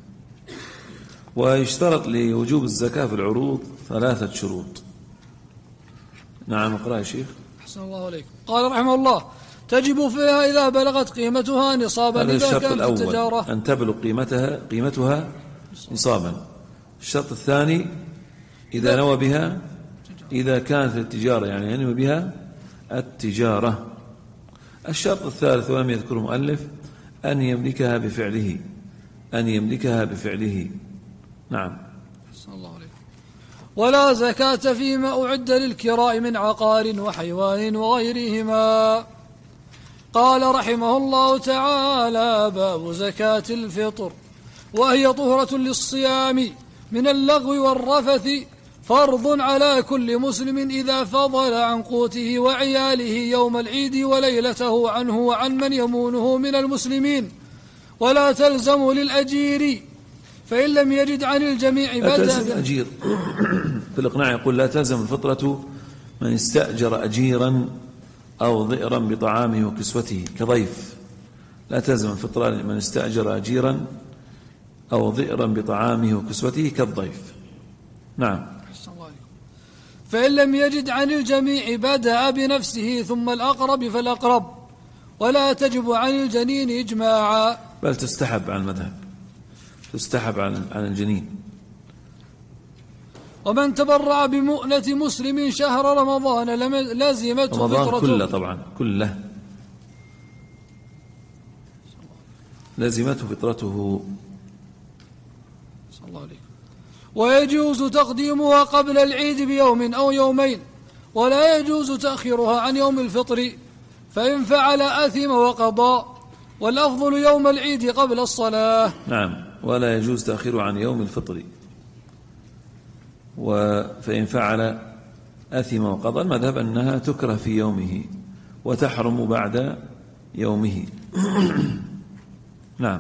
ويشترط لوجوب الزكاة في العروض ثلاثة شروط. نعم. اقرأ يا شيخ. أحسن الله عليكم. قال رحمه الله: تجب فيها إذا بلغت قيمتها نصابا. هذا إذا الشرط كانت الأول، التجارة أن تبلغ قيمتها قيمتها نصابا. الشرط الثاني إذا نوى بها، إذا كانت التجارة يعني ينوي بها التجارة. الشرط الثالث ولم يذكر المؤلف أن يملكها بفعله، أن يملكها بفعله. نعم. الله عليكم. ولا زكاة فيما أعد للكراء من عقار وحيوان وغيرهما. قال رحمه الله تعالى: باب زكاة الفطر، وهي طهرة للصيام من اللغو والرفث، فرض على كل مسلم إذا فضل عن قوته وعياله يوم العيد وليلته عنه وعن من يمونه من المسلمين، ولا تلزم للأجير فإن لم يجد عن الجميع لا بدأ. تلزم الأجير. في الإقناع يقول: لا تلزم الفطرة من استأجر أجيرا أو ضئرا بطعامه وكسوته كضيف. لا تلزم الفطرة من استأجر أجيرا أو ضئرا بطعامه وكسوته كالضيف. نعم. فإن لم يجد عن الجميع بدأ بنفسه ثم الأقرب فالأقرب، ولا تجب عن الجنين إجماعا، بل تستحب عن المذهب، تستحب عن عن الجنين. ومن تبرع بمؤنة مسلم شهر رمضان لازمته رمضان فطرته كله طبعا كله لازمته فطرته صلى الله عليه. ويجوز تقديمها قبل العيد بيوم أو يومين، ولا يجوز تأخيرها عن يوم الفطر، فإن فعل أثم وقضى، والأفضل يوم العيد قبل الصلاة. نعم، ولا يجوز تأخيرها عن يوم الفطر، فإن فعل أثم وقضى. المذهب أنها تكره في يومه وتحرم بعد يومه. نعم.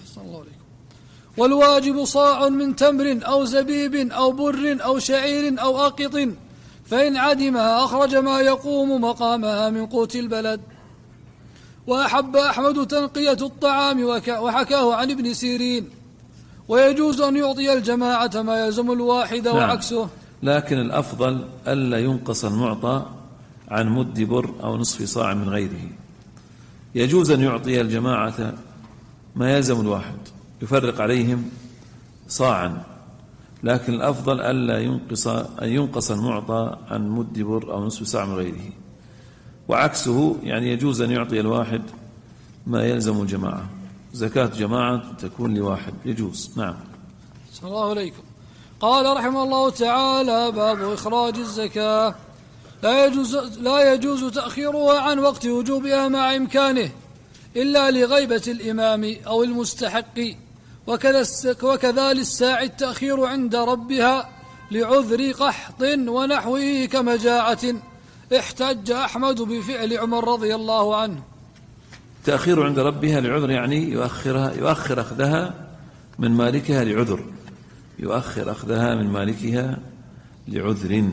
والواجب صاع من تمر أو زبيب أو بر أو شعير أو أقط، فإن عدمها أخرج ما يقوم مقامها من قوت البلد. وأحب أحمد تنقية الطعام وحكاه عن ابن سيرين، ويجوز أن يعطي الجماعة ما يلزم الواحد. نعم. وعكسه، لكن الأفضل ألا ينقص المعطى عن مد بر أو نصف صاع من غيره. يجوز أن يعطي الجماعة ما يلزم الواحد، يفرق عليهم صاعا، لكن الأفضل ألا ينقص أن ينقص المعطى عن مد بر أو نصف صاع من غيره. وعكسه، يعني يجوز أن يعطي الواحد ما يلزم الجماعة. زكاة جماعة تكون لواحد، يجوز. نعم. صلى الله عليكم. قال رحمه الله تعالى: باب إخراج الزكاة. لا يجوز, لا يجوز تأخيرها عن وقت وجوبها مع إمكانه إلا لغيبة الإمام أو المستحق، وكذا للساعي التأخير عند ربها لعذر قحط ونحوه كمجاعة. احتج أحمد بفعل عمر رضي الله عنه. تأخير عند ربها لعذر، يعني يؤخرها يؤخر أخذها من مالكها لعذر، يؤخر أخذها من مالكها لعذر.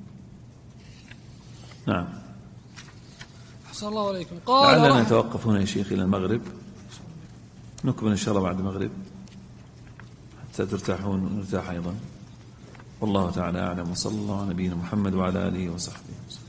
نعم. أحسن الله عليكم. قال لعلنا نتوقف هنا يا شيخ إلى المغرب، نكمل إن شاء الله بعد المغرب حتى ترتاحون ونرتاح أيضا. والله تعالى أعلم، وصلى الله على نبينا محمد وعلى آله وصحبه وسلم.